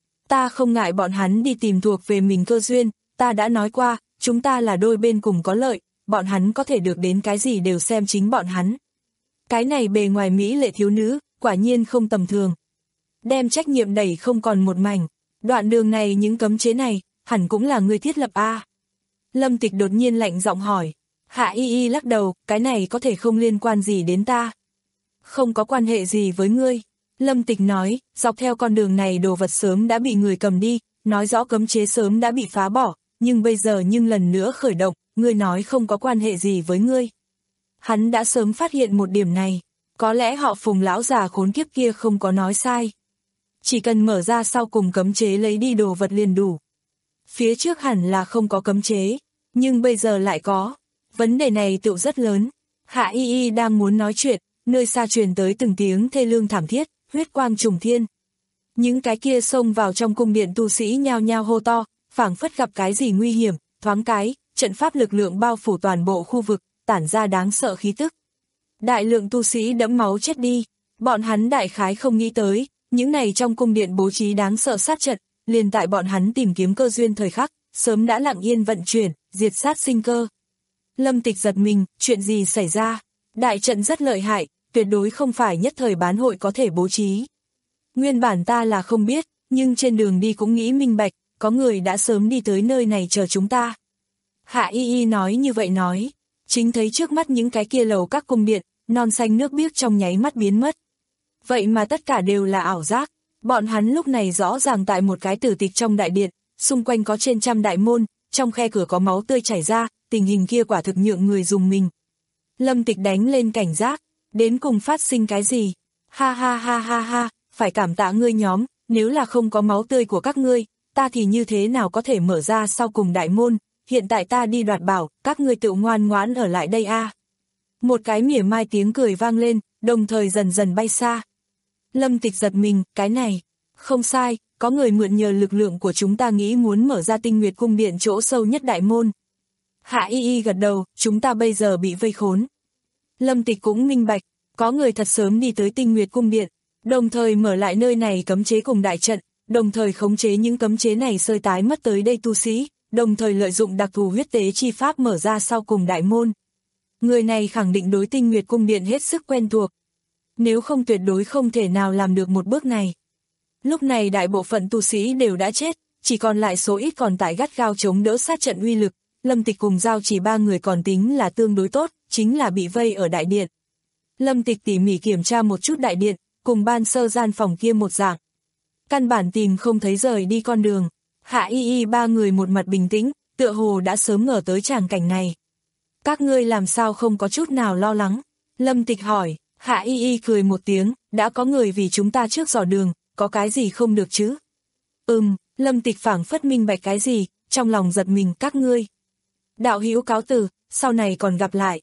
Ta không ngại bọn hắn đi tìm thuộc về mình cơ duyên, ta đã nói qua, chúng ta là đôi bên cùng có lợi, bọn hắn có thể được đến cái gì đều xem chính bọn hắn. Cái này bề ngoài mỹ lệ thiếu nữ, quả nhiên không tầm thường. Đem trách nhiệm đẩy không còn một mảnh, đoạn đường này những cấm chế này, hẳn cũng là người thiết lập a. À? Lâm Tịch đột nhiên lạnh giọng hỏi. Hạ Y Y lắc đầu, cái này có thể không liên quan gì đến ta. Không có quan hệ gì với ngươi. Lâm Tịch nói, dọc theo con đường này đồ vật sớm đã bị người cầm đi, nói rõ cấm chế sớm đã bị phá bỏ, nhưng bây giờ nhưng lần nữa khởi động, ngươi nói không có quan hệ gì với ngươi. Hắn đã sớm phát hiện một điểm này, có lẽ họ Phùng lão già khốn kiếp kia không có nói sai. Chỉ cần mở ra sau cùng cấm chế lấy đi đồ vật liền đủ. Phía trước hẳn là không có cấm chế, nhưng bây giờ lại có. Vấn đề này tựu rất lớn. Hạ Y Y đang muốn nói chuyện, nơi xa truyền tới từng tiếng thê lương thảm thiết, huyết quang trùng thiên. Những cái kia xông vào trong cung điện tu sĩ nhao nhao hô to, phảng phất gặp cái gì nguy hiểm, thoáng cái, trận pháp lực lượng bao phủ toàn bộ khu vực, tản ra đáng sợ khí tức. Đại lượng tu sĩ đẫm máu chết đi, bọn hắn đại khái không nghĩ tới, những này trong cung điện bố trí đáng sợ sát trận, liền tại bọn hắn tìm kiếm cơ duyên thời khắc, sớm đã lặng yên vận chuyển, diệt sát sinh cơ. Lâm Tịch giật mình, chuyện gì xảy ra? Đại trận rất lợi hại, tuyệt đối không phải nhất thời bán hội có thể bố trí. Nguyên bản ta là không biết, nhưng trên đường đi cũng nghĩ minh bạch, có người đã sớm đi tới nơi này chờ chúng ta. Hạ Y Y nói như vậy nói, chính thấy trước mắt những cái kia lầu các cung điện, non xanh nước biếc trong nháy mắt biến mất. Vậy mà tất cả đều là ảo giác, bọn hắn lúc này rõ ràng tại một cái tử tịch trong đại điện, xung quanh có trên trăm đại môn, trong khe cửa có máu tươi chảy ra, tình hình kia quả thực nhượng người dùng mình. Lâm Tịch đánh lên cảnh giác, đến cùng phát sinh cái gì? Ha ha ha ha ha, phải cảm tạ ngươi nhóm, nếu là không có máu tươi của các ngươi, ta thì như thế nào có thể mở ra sau cùng đại môn, hiện tại ta đi đoạt bảo, các ngươi tự ngoan ngoãn ở lại đây a. À. Một cái mỉa mai tiếng cười vang lên, đồng thời dần dần bay xa. Lâm Tịch giật mình, cái này, không sai, có người mượn nhờ lực lượng của chúng ta nghĩ muốn mở ra Tinh Nguyệt cung điện chỗ sâu nhất đại môn. Hạ Y Y gật đầu, chúng ta bây giờ bị vây khốn. Lâm Tịch cũng minh bạch, có người thật sớm đi tới Tinh Nguyệt cung điện, đồng thời mở lại nơi này cấm chế cùng đại trận, đồng thời khống chế những cấm chế này sơi tái mất tới đây tu sĩ, đồng thời lợi dụng đặc thù huyết tế chi pháp mở ra sau cùng đại môn. Người này khẳng định đối Tinh Nguyệt cung điện hết sức quen thuộc. Nếu không tuyệt đối không thể nào làm được một bước này. Lúc này đại bộ phận tu sĩ đều đã chết, chỉ còn lại số ít còn tại gắt gao chống đỡ sát trận uy lực. Lâm Tịch cùng Giao Chỉ ba người còn tính là tương đối tốt, chính là bị vây ở đại điện. Lâm Tịch tỉ mỉ kiểm tra một chút đại điện, cùng ban sơ gian phòng kia một dạng. Căn bản tìm không thấy rời đi con đường. Hạ Y Y ba người một mặt bình tĩnh, tựa hồ đã sớm ngờ tới tràng cảnh này. Các ngươi làm sao không có chút nào lo lắng? Lâm Tịch hỏi. Hạ Y Y cười một tiếng, đã có người vì chúng ta trước dò đường, có cái gì không được chứ? Ừm, Lâm Tịch phảng phất minh bạch cái gì, trong lòng giật mình các ngươi. Đạo hữu cáo từ, sau này còn gặp lại.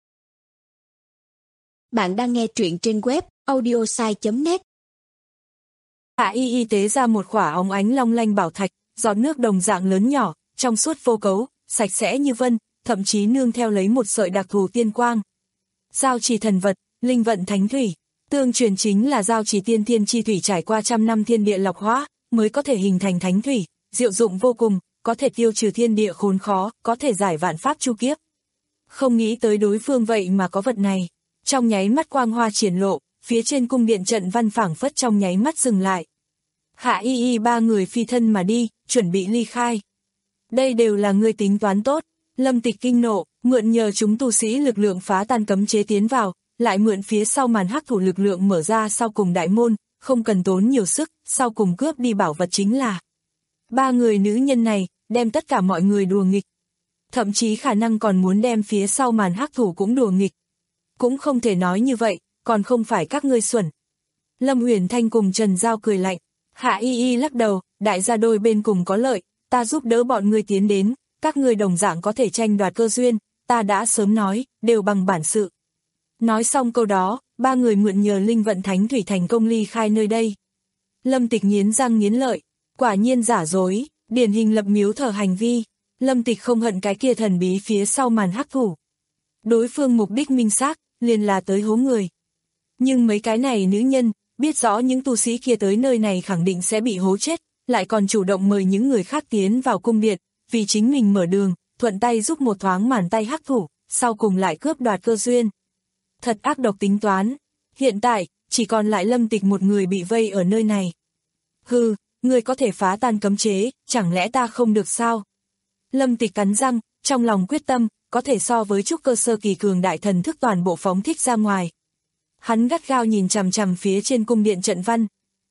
Bạn đang nghe truyện trên web audiosai chấm net. Hạ Y Y tế ra một khỏa óng ánh long lanh bảo thạch, giọt nước đồng dạng lớn nhỏ, trong suốt vô cấu, sạch sẽ như vân, thậm chí nương theo lấy một sợi đặc thù tiên quang. Giao Trì thần vật, linh vận thánh thủy, tương truyền chính là giao trì tiên thiên chi thủy trải qua trăm năm thiên địa lọc hóa, mới có thể hình thành thánh thủy, diệu dụng vô cùng, có thể tiêu trừ thiên địa khốn khó, có thể giải vạn pháp chu kiếp. Không nghĩ tới đối phương vậy mà có vật này. Trong nháy mắt quang hoa triển lộ, phía trên cung điện trận văn phảng phất trong nháy mắt dừng lại. Hạ Y Y ba người phi thân mà đi, chuẩn bị ly khai. Đây đều là ngươi tính toán tốt. Lâm Tịch kinh nộ, mượn nhờ chúng tu sĩ lực lượng phá tan cấm chế tiến vào, lại mượn phía sau màn hắc thủ lực lượng mở ra sau cùng đại môn, không cần tốn nhiều sức, sau cùng cướp đi bảo vật chính là. Ba người nữ nhân này, đem tất cả mọi người đùa nghịch. Thậm chí khả năng còn muốn đem phía sau màn hắc thủ cũng đùa nghịch. Cũng không thể nói như vậy, còn không phải các ngươi xuẩn. Lâm Uyển Thanh cùng Trần Giao cười lạnh, Hạ Y Y lắc đầu, đại gia đôi bên cùng có lợi, ta giúp đỡ bọn ngươi tiến đến, các người đồng dạng có thể tranh đoạt cơ duyên, ta đã sớm nói, đều bằng bản sự. Nói xong câu đó, ba người mượn nhờ linh vận thánh thủy thành công ly khai nơi đây. Lâm Tịch nghiến răng nghiến lợi, quả nhiên giả dối, điển hình lập miếu thờ hành vi. Lâm Tịch không hận cái kia thần bí phía sau màn hắc thủ. Đối phương mục đích minh xác, liền là tới hố người. Nhưng mấy cái này nữ nhân, biết rõ những tu sĩ kia tới nơi này khẳng định sẽ bị hố chết, lại còn chủ động mời những người khác tiến vào cung điện, vì chính mình mở đường, thuận tay giúp một thoáng màn tay hắc thủ, sau cùng lại cướp đoạt cơ duyên. Thật ác độc tính toán. Hiện tại, chỉ còn lại Lâm Tịch một người bị vây ở nơi này. Hừ, người có thể phá tan cấm chế, chẳng lẽ ta không được sao? Lâm Tịch cắn răng, trong lòng quyết tâm, có thể so với trúc cơ sơ kỳ cường đại thần thức toàn bộ phóng thích ra ngoài. Hắn gắt gao nhìn chằm chằm phía trên cung điện trận văn.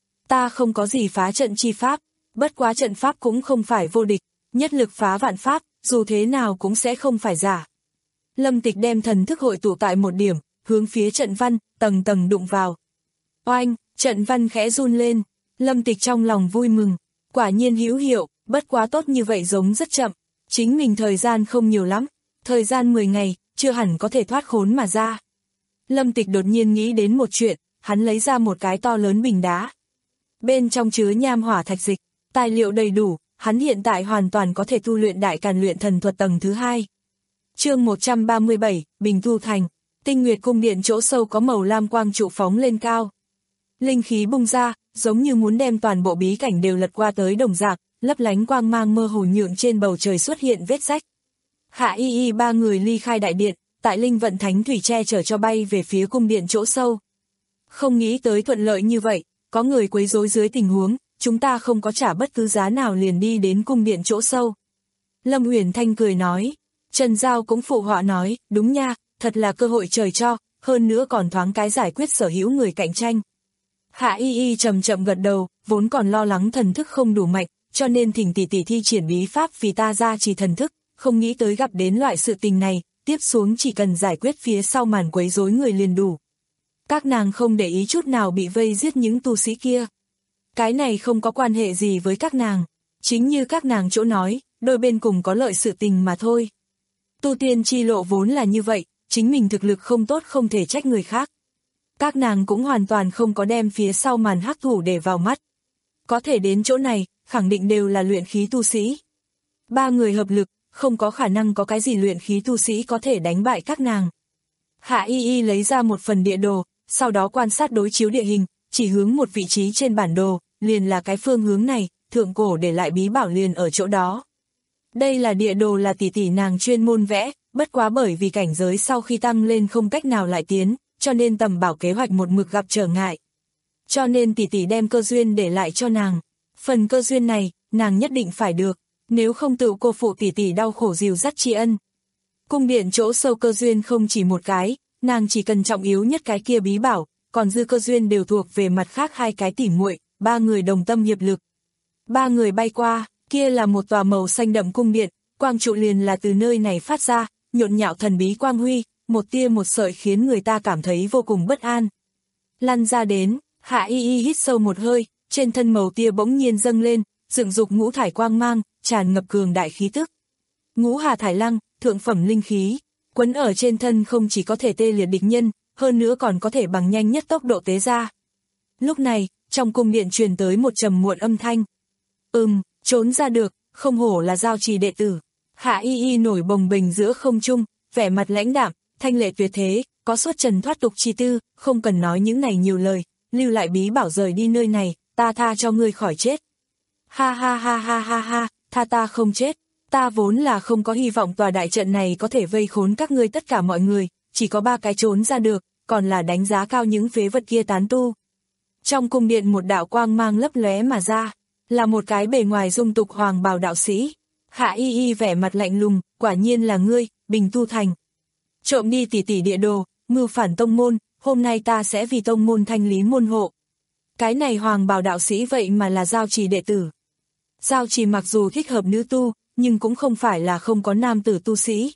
Ta không có gì phá trận chi pháp, bất quá trận pháp cũng không phải vô địch, nhất lực phá vạn pháp, dù thế nào cũng sẽ không phải giả. Lâm Tịch đem thần thức hội tụ tại một điểm, hướng phía trận văn, tầng tầng đụng vào. Oanh, trận văn khẽ run lên, Lâm Tịch trong lòng vui mừng, quả nhiên hữu hiệu, bất quá tốt như vậy giống rất chậm, chính mình thời gian không nhiều lắm, thời gian mười ngày, chưa hẳn có thể thoát khốn mà ra. Lâm Tịch đột nhiên nghĩ đến một chuyện, hắn lấy ra một cái to lớn bình đá. Bên trong chứa nham hỏa thạch dịch, tài liệu đầy đủ, hắn hiện tại hoàn toàn có thể tu luyện đại càn luyện thần thuật tầng thứ hai. Chương một trăm ba mươi bảy, Bình Thu Thành, Tinh Nguyệt cung điện chỗ sâu có màu lam quang trụ phóng lên cao. Linh khí bung ra, giống như muốn đem toàn bộ bí cảnh đều lật qua tới đồng dạng, lấp lánh quang mang mơ hồ nhượng trên bầu trời xuất hiện vết rách. Hạ Y Y ba người ly khai đại điện, tại linh vận thánh thủy che chở cho bay về phía cung điện chỗ sâu. Không nghĩ tới thuận lợi như vậy, có người quấy rối dưới tình huống, chúng ta không có trả bất cứ giá nào liền đi đến cung điện chỗ sâu. Lâm Uyển Thanh cười nói, Trần Giao cũng phụ họa nói, đúng nha, thật là cơ hội trời cho, hơn nữa còn thoáng cái giải quyết sở hữu người cạnh tranh. Hạ Y Y chậm chậm gật đầu, vốn còn lo lắng thần thức không đủ mạnh, cho nên thỉnh tỷ tỷ thi triển bí pháp vì ta ra trì thần thức, không nghĩ tới gặp đến loại sự tình này, tiếp xuống chỉ cần giải quyết phía sau màn quấy rối người liền đủ. Các nàng không để ý chút nào bị vây giết những tu sĩ kia. Cái này không có quan hệ gì với các nàng, chính như các nàng chỗ nói, đôi bên cùng có lợi sự tình mà thôi. Tu tiên chi lộ vốn là như vậy, chính mình thực lực không tốt không thể trách người khác. Các nàng cũng hoàn toàn không có đem phía sau màn hắc thủ để vào mắt. Có thể đến chỗ này, khẳng định đều là luyện khí tu sĩ. Ba người hợp lực, không có khả năng có cái gì luyện khí tu sĩ có thể đánh bại các nàng. Hạ Y Y lấy ra một phần địa đồ, sau đó quan sát đối chiếu địa hình, chỉ hướng một vị trí trên bản đồ, liền là cái phương hướng này, thượng cổ để lại bí bảo liền ở chỗ đó. Đây là địa đồ là tỷ tỷ nàng chuyên môn vẽ, bất quá bởi vì cảnh giới sau khi tăng lên không cách nào lại tiến, cho nên tầm bảo kế hoạch một mực gặp trở ngại. Cho nên tỷ tỷ đem cơ duyên để lại cho nàng. Phần cơ duyên này, nàng nhất định phải được, nếu không tự cô phụ tỷ tỷ đau khổ dìu dắt tri ân. Cung điện chỗ sâu cơ duyên không chỉ một cái, nàng chỉ cần trọng yếu nhất cái kia bí bảo, còn dư cơ duyên đều thuộc về mặt khác hai cái tỉ muội, ba người đồng tâm hiệp lực. Ba người bay qua, kia là một tòa màu xanh đậm cung điện, quang trụ liền là từ nơi này phát ra, nhộn nhạo thần bí quang huy, một tia một sợi khiến người ta cảm thấy vô cùng bất an. Lăn ra đến, Hạ Y Y hít sâu một hơi, trên thân màu tia bỗng nhiên dâng lên, dựng dục ngũ thải quang mang, tràn ngập cường đại khí tức. Ngũ hà thải lăng, thượng phẩm linh khí, quấn ở trên thân không chỉ có thể tê liệt địch nhân, hơn nữa còn có thể bằng nhanh nhất tốc độ tế ra. Lúc này, trong cung điện truyền tới một trầm muộn âm thanh. Ừm, trốn ra được, không hổ là giao trì đệ tử. Hạ Y Y nổi bồng bềnh giữa không trung, vẻ mặt lãnh đạm, thanh lệ tuyệt thế, có xuất trần thoát tục chi tư, không cần nói những này nhiều lời, lưu lại bí bảo rời đi nơi này, ta tha cho ngươi khỏi chết. Ha ha ha ha ha ha, tha ta không chết, ta vốn là không có hy vọng tòa đại trận này có thể vây khốn các ngươi tất cả mọi người, chỉ có ba cái trốn ra được, còn là đánh giá cao những phế vật kia tán tu. Trong cung điện một đạo quang mang lấp lóe mà ra, là một cái bề ngoài dung tục hoàng bào đạo sĩ. Hạ Y Y vẻ mặt lạnh lùng, quả nhiên là ngươi, Bình Thu Thành. Trộm đi tỷ tỷ địa đồ, mưu phản tông môn, hôm nay ta sẽ vì tông môn thanh lý môn hộ. Cái này hoàng bào đạo sĩ vậy mà là giao trì đệ tử. Giao trì mặc dù thích hợp nữ tu, nhưng cũng không phải là không có nam tử tu sĩ.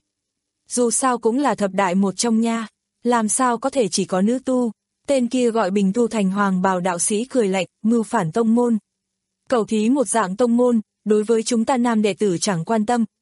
Dù sao cũng là thập đại một trong nha, làm sao có thể chỉ có nữ tu. Tên kia gọi Bình Thu Thành hoàng bào đạo sĩ cười lạnh, mưu phản tông môn. Cầu thí một dạng tông môn, đối với chúng ta nam đệ tử chẳng quan tâm,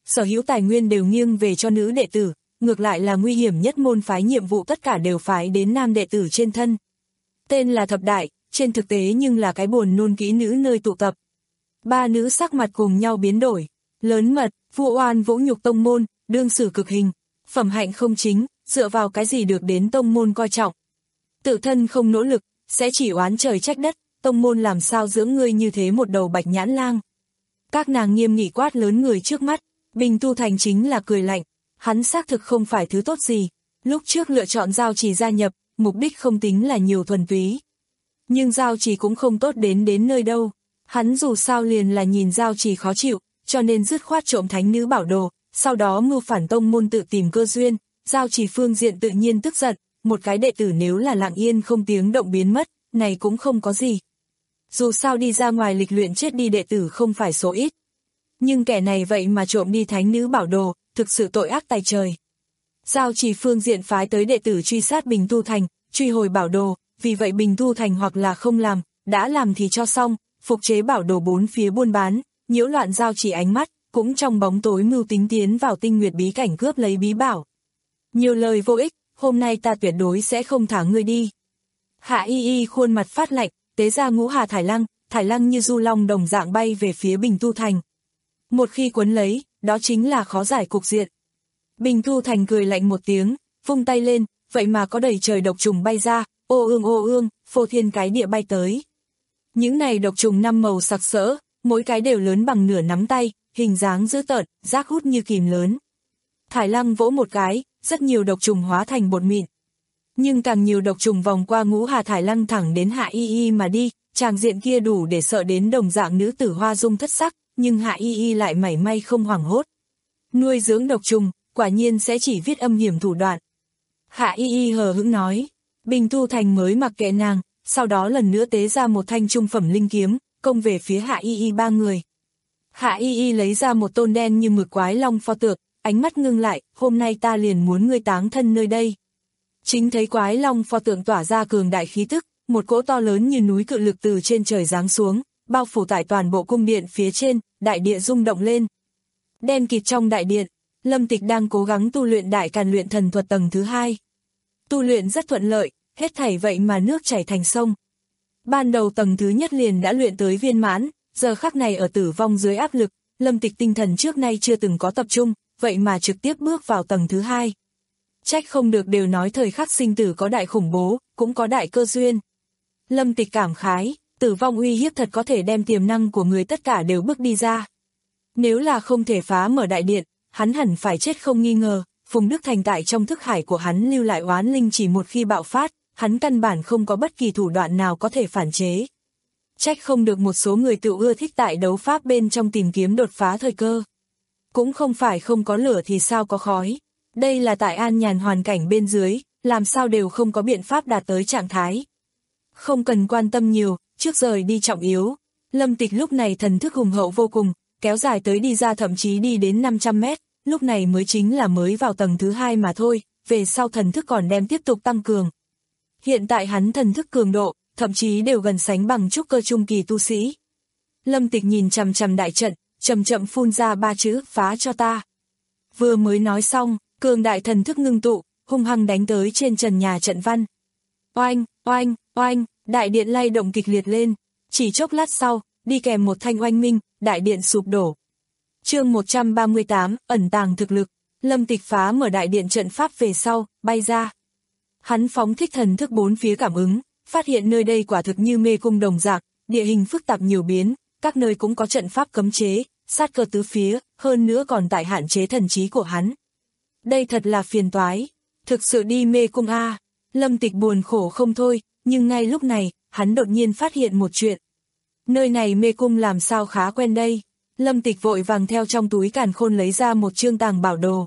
sở hữu tài nguyên đều nghiêng về cho nữ đệ tử, ngược lại là nguy hiểm nhất môn phái nhiệm vụ tất cả đều phái đến nam đệ tử trên thân. Tên là thập đại, trên thực tế nhưng là cái buồn nôn kỹ nữ nơi tụ tập. Ba nữ sắc mặt cùng nhau biến đổi, lớn mật, vu oan vũ nhục tông môn, đương xử cực hình, phẩm hạnh không chính, dựa vào cái gì được đến tông môn coi trọng. Tự thân không nỗ lực, sẽ chỉ oán trời trách đất, tông môn làm sao dưỡng ngươi như thế một đầu bạch nhãn lang. Các nàng nghiêm nghị quát lớn người trước mắt, Bình Tu Thành chính là cười lạnh, hắn xác thực không phải thứ tốt gì, lúc trước lựa chọn Giao Chỉ gia nhập, mục đích không tính là nhiều thuần túy. Nhưng Giao Chỉ cũng không tốt đến đến nơi đâu, hắn dù sao liền là nhìn Giao Chỉ khó chịu, cho nên dứt khoát trộm thánh nữ bảo đồ, sau đó mưu phản tông môn tự tìm cơ duyên, Giao Chỉ phương diện tự nhiên tức giận, một cái đệ tử nếu là lặng yên không tiếng động biến mất, này cũng không có gì. Dù sao đi ra ngoài lịch luyện chết đi đệ tử không phải số ít. Nhưng kẻ này vậy mà trộm đi thánh nữ bảo đồ, thực sự tội ác tày trời. Giao Chỉ phương diện phái tới đệ tử truy sát Bình Tu Thành, truy hồi bảo đồ, vì vậy Bình Tu Thành hoặc là không làm, đã làm thì cho xong, phục chế bảo đồ bốn phía buôn bán, nhiễu loạn Giao Chỉ ánh mắt, cũng trong bóng tối mưu tính tiến vào tinh nguyệt bí cảnh cướp lấy bí bảo. Nhiều lời vô ích, hôm nay ta tuyệt đối sẽ không thả ngươi đi. Hạ Y Y khuôn mặt phát lạnh, tế ra ngũ hà thải lăng, thải lăng như du long đồng dạng bay về phía Bình Tu Thành. Một khi quấn lấy, đó chính là khó giải cục diện. Bình Tu Thành cười lạnh một tiếng, vung tay lên, vậy mà có đầy trời độc trùng bay ra, ô ương ô ương, phô thiên cái địa bay tới. Những này độc trùng năm màu sặc sỡ, mỗi cái đều lớn bằng nửa nắm tay, hình dáng dữ tợn, rác hút như kìm lớn. Thải lăng vỗ một cái, rất nhiều độc trùng hóa thành bột mịn. Nhưng càng nhiều độc trùng vòng qua ngũ hà thải lăng thẳng đến Hạ Y Y mà đi, tràng diện kia đủ để sợ đến đồng dạng nữ tử hoa dung thất sắc, nhưng Hạ Y Y lại mảy may không hoảng hốt. Nuôi dưỡng độc trùng, quả nhiên sẽ chỉ viết âm hiểm thủ đoạn. Hạ Y Y hờ hững nói, Bình Tu Thành mới mặc kệ nàng, sau đó lần nữa tế ra một thanh trung phẩm linh kiếm, công về phía Hạ Y Y ba người. Hạ Y Y lấy ra một tôn đen như mực quái long pho tượng, ánh mắt ngưng lại, hôm nay ta liền muốn ngươi táng thân nơi đây. Chính thấy quái long pho tượng tỏa ra cường đại khí tức, một cỗ to lớn như núi cự lực từ trên trời giáng xuống, bao phủ tại toàn bộ cung điện phía trên, đại địa rung động lên. Đen kịt trong đại điện, Lâm Tịch đang cố gắng tu luyện đại càn luyện thần thuật tầng thứ hai. Tu luyện rất thuận lợi, hết thảy vậy mà nước chảy thành sông. Ban đầu tầng thứ nhất liền đã luyện tới viên mãn, giờ khắc này ở tử vong dưới áp lực, Lâm Tịch tinh thần trước nay chưa từng có tập trung, vậy mà trực tiếp bước vào tầng thứ hai. Trách không được đều nói thời khắc sinh tử có đại khủng bố, cũng có đại cơ duyên. Lâm Tịch cảm khái, tử vong uy hiếp thật có thể đem tiềm năng của người tất cả đều bước đi ra. Nếu là không thể phá mở đại điện, hắn hẳn phải chết không nghi ngờ, Phùng Đức Thành tại trong thức hải của hắn lưu lại oán linh chỉ một khi bạo phát, hắn căn bản không có bất kỳ thủ đoạn nào có thể phản chế. Trách không được một số người tự ưa thích tại đấu pháp bên trong tìm kiếm đột phá thời cơ. Cũng không phải không có lửa thì sao có khói. Đây là tại an nhàn hoàn cảnh bên dưới, làm sao đều không có biện pháp đạt tới trạng thái. Không cần quan tâm nhiều, trước rời đi trọng yếu. Lâm Tịch lúc này thần thức hùng hậu vô cùng, kéo dài tới đi ra thậm chí đi đến năm trăm mét, lúc này mới chính là mới vào tầng thứ hai mà thôi, về sau thần thức còn đem tiếp tục tăng cường. Hiện tại hắn thần thức cường độ, thậm chí đều gần sánh bằng trúc cơ trung kỳ tu sĩ. Lâm Tịch nhìn chằm chằm đại trận, chậm chậm phun ra ba chữ phá cho ta. Vừa mới nói xong, cường đại thần thức ngưng tụ, hung hăng đánh tới trên trần nhà trận văn. Oanh, oanh, oanh, đại điện lay động kịch liệt lên, chỉ chốc lát sau, đi kèm một thanh oanh minh, đại điện sụp đổ. Chương một trăm ba mươi tám, ẩn tàng thực lực, Lâm Tịch phá mở đại điện trận pháp về sau, bay ra. Hắn phóng thích thần thức bốn phía cảm ứng, phát hiện nơi đây quả thực như mê cung đồng dạng, địa hình phức tạp nhiều biến, các nơi cũng có trận pháp cấm chế, sát cơ tứ phía, hơn nữa còn tại hạn chế thần trí của hắn. Đây thật là phiền toái, thực sự đi mê cung a. Lâm Tịch buồn khổ không thôi, nhưng ngay lúc này, hắn đột nhiên phát hiện một chuyện. Nơi này mê cung làm sao khá quen đây. Lâm Tịch vội vàng theo trong túi càn khôn lấy ra một chương tàng bảo đồ.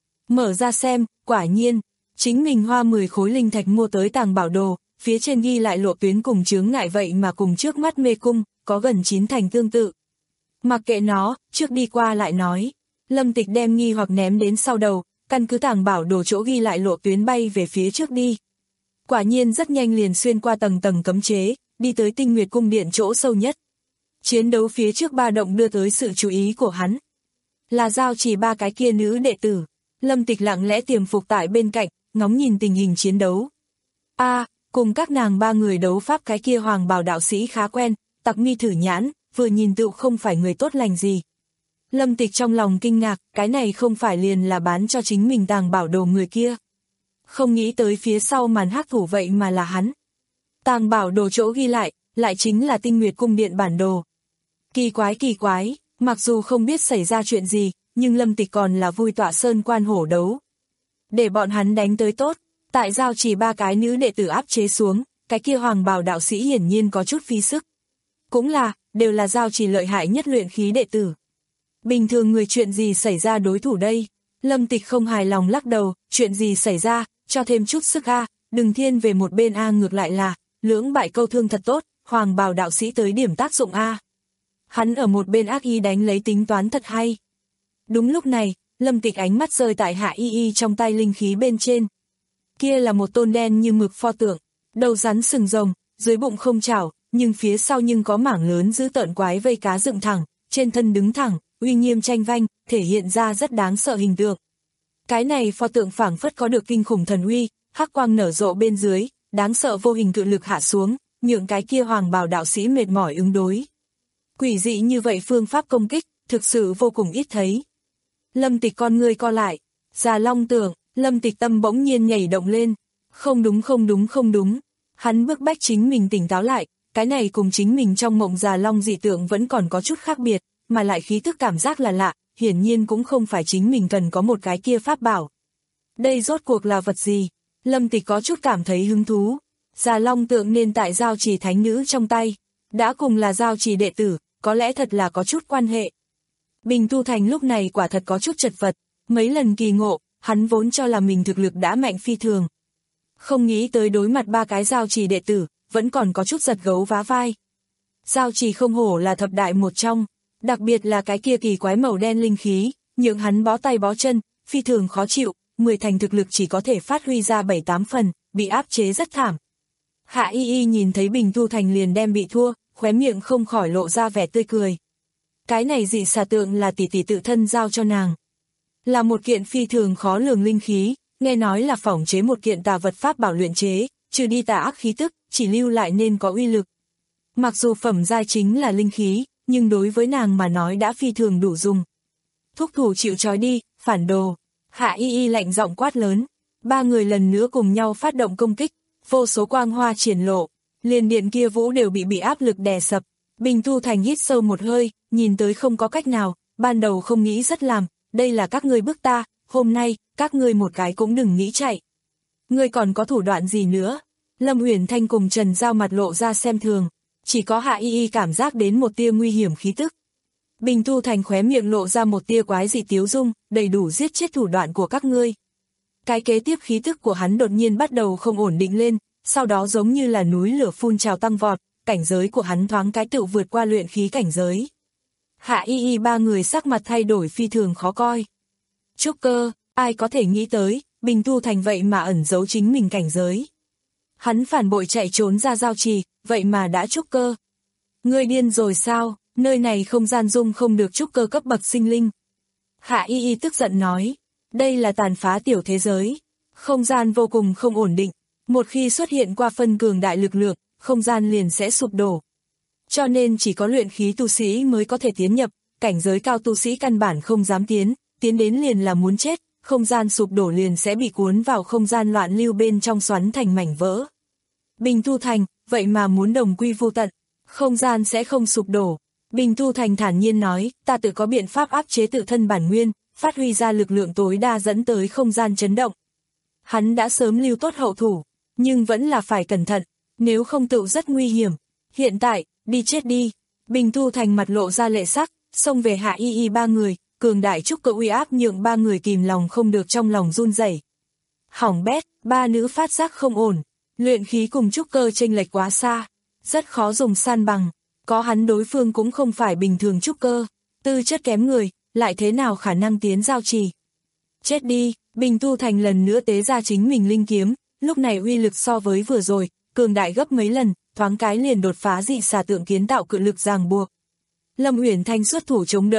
Mở ra xem, quả nhiên, chính mình hoa mười khối linh thạch mua tới tàng bảo đồ, phía trên ghi lại lộ tuyến cùng chướng ngại vậy mà cùng trước mắt mê cung, có gần chín thành tương tự. Mặc kệ nó, trước đi qua lại nói. Lâm Tịch đem nghi hoặc ném đến sau đầu, căn cứ tàng bảo đồ chỗ ghi lại lộ tuyến bay về phía trước đi. Quả nhiên rất nhanh liền xuyên qua tầng tầng cấm chế, đi tới Tinh Nguyệt cung điện chỗ sâu nhất. Chiến đấu phía trước ba động đưa tới sự chú ý của hắn. là giao chỉ ba cái kia nữ đệ tử. Lâm Tịch lặng lẽ tiềm phục tại bên cạnh, ngóng nhìn tình hình chiến đấu. A, cùng các nàng ba người đấu pháp cái kia hoàng bào đạo sĩ khá quen, Tặc Mi thử nhãn, vừa nhìn tựu không phải người tốt lành gì. Lâm Tịch trong lòng kinh ngạc, cái này không phải liền là bán cho chính mình tàng bảo đồ người kia. Không nghĩ tới phía sau màn hắc thủ vậy mà là hắn. Tàng bảo đồ chỗ ghi lại, lại chính là Tinh Nguyệt cung điện bản đồ. Kỳ quái kỳ quái, mặc dù không biết xảy ra chuyện gì, nhưng Lâm Tịch còn là vui tọa sơn quan hổ đấu. Để bọn hắn đánh tới tốt, tại giao chỉ ba cái nữ đệ tử áp chế xuống, cái kia hoàng bào đạo sĩ hiển nhiên có chút phí sức. Cũng là, đều là giao chỉ lợi hại nhất luyện khí đệ tử. Bình thường người chuyện gì xảy ra đối thủ đây? Lâm Tịch không hài lòng lắc đầu, chuyện gì xảy ra, cho thêm chút sức a, đừng thiên về một bên a, ngược lại là, lưỡng bại câu thương thật tốt, hoàng bào đạo sĩ tới điểm tác dụng a. Hắn ở một bên ác y đánh lấy tính toán thật hay. Đúng lúc này, Lâm Tịch ánh mắt rơi tại Hạ Y Y trong tay linh khí bên trên. Kia là một tôn đen như mực pho tượng, đầu rắn sừng rồng, dưới bụng không chảo, nhưng phía sau nhưng có mảng lớn dữ tợn quái vây cá dựng thẳng, trên thân đứng thẳng, uy nghiêm tranh vanh, thể hiện ra rất đáng sợ hình tượng. Cái này pho tượng phảng phất có được kinh khủng thần uy, hắc quang nở rộ bên dưới, đáng sợ vô hình cự lực hạ xuống, nhượng cái kia hoàng bào đạo sĩ mệt mỏi ứng đối. Quỷ dị như vậy phương pháp công kích, thực sự vô cùng ít thấy. Lâm Tịch con ngươi co lại, Già Long tưởng, Lâm Tịch tâm bỗng nhiên nhảy động lên. Không đúng không đúng không đúng. Hắn bức bách chính mình tỉnh táo lại, cái này cùng chính mình trong mộng Già Long dị tượng vẫn còn có chút khác biệt, mà lại khí thức cảm giác là lạ, hiển nhiên cũng không phải chính mình cần có một cái kia pháp bảo. Đây rốt cuộc là vật gì? Lâm Tịch có chút cảm thấy hứng thú. Già Long tượng nên tại giao trì thánh nữ trong tay, đã cùng là giao trì đệ tử, có lẽ thật là có chút quan hệ. Bình Tu Thành lúc này quả thật có chút chật vật, mấy lần kỳ ngộ, hắn vốn cho là mình thực lực đã mạnh phi thường. Không nghĩ tới đối mặt ba cái giao trì đệ tử, vẫn còn có chút giật gấu vá vai. Giao trì không hổ là thập đại một trong, đặc biệt là cái kia kỳ quái màu đen linh khí, nhượng hắn bó tay bó chân, phi thường khó chịu, mười thành thực lực chỉ có thể phát huy ra bảy tám phần, bị áp chế rất thảm. Hạ Y Y nhìn thấy Bình Tu Thành liền đem bị thua, khóe miệng không khỏi lộ ra vẻ tươi cười. Cái này dị xà tượng là tỷ tỷ tự thân giao cho nàng. Là một kiện phi thường khó lường linh khí, nghe nói là phỏng chế một kiện tà vật pháp bảo luyện chế, trừ đi tà ác khí tức, chỉ lưu lại nên có uy lực. Mặc dù phẩm giai chính là linh khí, nhưng đối với nàng mà nói đã phi thường đủ dùng. Thúc thủ chịu trói đi, phản đồ. Hạ Y Y lạnh giọng quát lớn. Ba người lần nữa cùng nhau phát động công kích, vô số quang hoa triển lộ, liền điện kia vũ đều bị bị áp lực đè sập. Bình Tu Thành hít sâu một hơi, nhìn tới không có cách nào, ban đầu không nghĩ rất làm, đây là các ngươi bức ta, hôm nay, các ngươi một cái cũng đừng nghĩ chạy. Ngươi còn có thủ đoạn gì nữa? Lâm Uyển Thanh cùng Trần Giao mặt lộ ra xem thường, chỉ có Hạ Y Y cảm giác đến một tia nguy hiểm khí tức. Bình Tu Thành khóe miệng lộ ra một tia quái dị tiếu dung, đầy đủ giết chết thủ đoạn của các ngươi. Cái kế tiếp khí tức của hắn đột nhiên bắt đầu không ổn định lên, sau đó giống như là núi lửa phun trào tăng vọt, cảnh giới của hắn thoáng cái tựu vượt qua luyện khí cảnh giới. Hạ Y Y ba người sắc mặt thay đổi phi thường khó coi. Trúc cơ, ai có thể nghĩ tới, Bình Tu Thành vậy mà ẩn giấu chính mình cảnh giới. Hắn phản bội chạy trốn ra giao trì, vậy mà đã trúc cơ. Ngươi điên rồi sao, nơi này không gian dung không được trúc cơ cấp bậc sinh linh. Hạ Y Y tức giận nói, đây là tàn phá tiểu thế giới. Không gian vô cùng không ổn định, một khi xuất hiện qua phân cường đại lực lượng, không gian liền sẽ sụp đổ. Cho nên chỉ có luyện khí tu sĩ mới có thể tiến nhập, cảnh giới cao tu sĩ căn bản không dám tiến, tiến đến liền là muốn chết, không gian sụp đổ liền sẽ bị cuốn vào không gian loạn lưu bên trong xoắn thành mảnh vỡ. Bình Tu Thành, vậy mà muốn đồng quy vô tận, không gian sẽ không sụp đổ. Bình Tu Thành thản nhiên nói, ta tự có biện pháp áp chế tự thân bản nguyên, phát huy ra lực lượng tối đa dẫn tới không gian chấn động. Hắn đã sớm lưu tốt hậu thủ, nhưng vẫn là phải cẩn thận, nếu không tựu rất nguy hiểm. Hiện tại, đi chết đi. Bình Tu Thành mặt lộ ra lệ sắc, xông về Hạ Y Y ba người, cường đại trúc cơ uy áp nhượng ba người kìm lòng không được trong lòng run rẩy. Hỏng bét, ba nữ phát giác không ổn, luyện khí cùng trúc cơ chênh lệch quá xa, rất khó dùng san bằng, có hắn đối phương cũng không phải bình thường trúc cơ, tư chất kém người, lại thế nào khả năng tiến giao trì. Chết đi, Bình Tu Thành lần nữa tế ra chính mình linh kiếm, lúc này uy lực so với vừa rồi, cường đại gấp mấy lần, thoáng cái liền đột phá dị xà tượng kiến tạo cự lực ràng buộc. Lâm Uyển Thanh xuất thủ chống đỡ,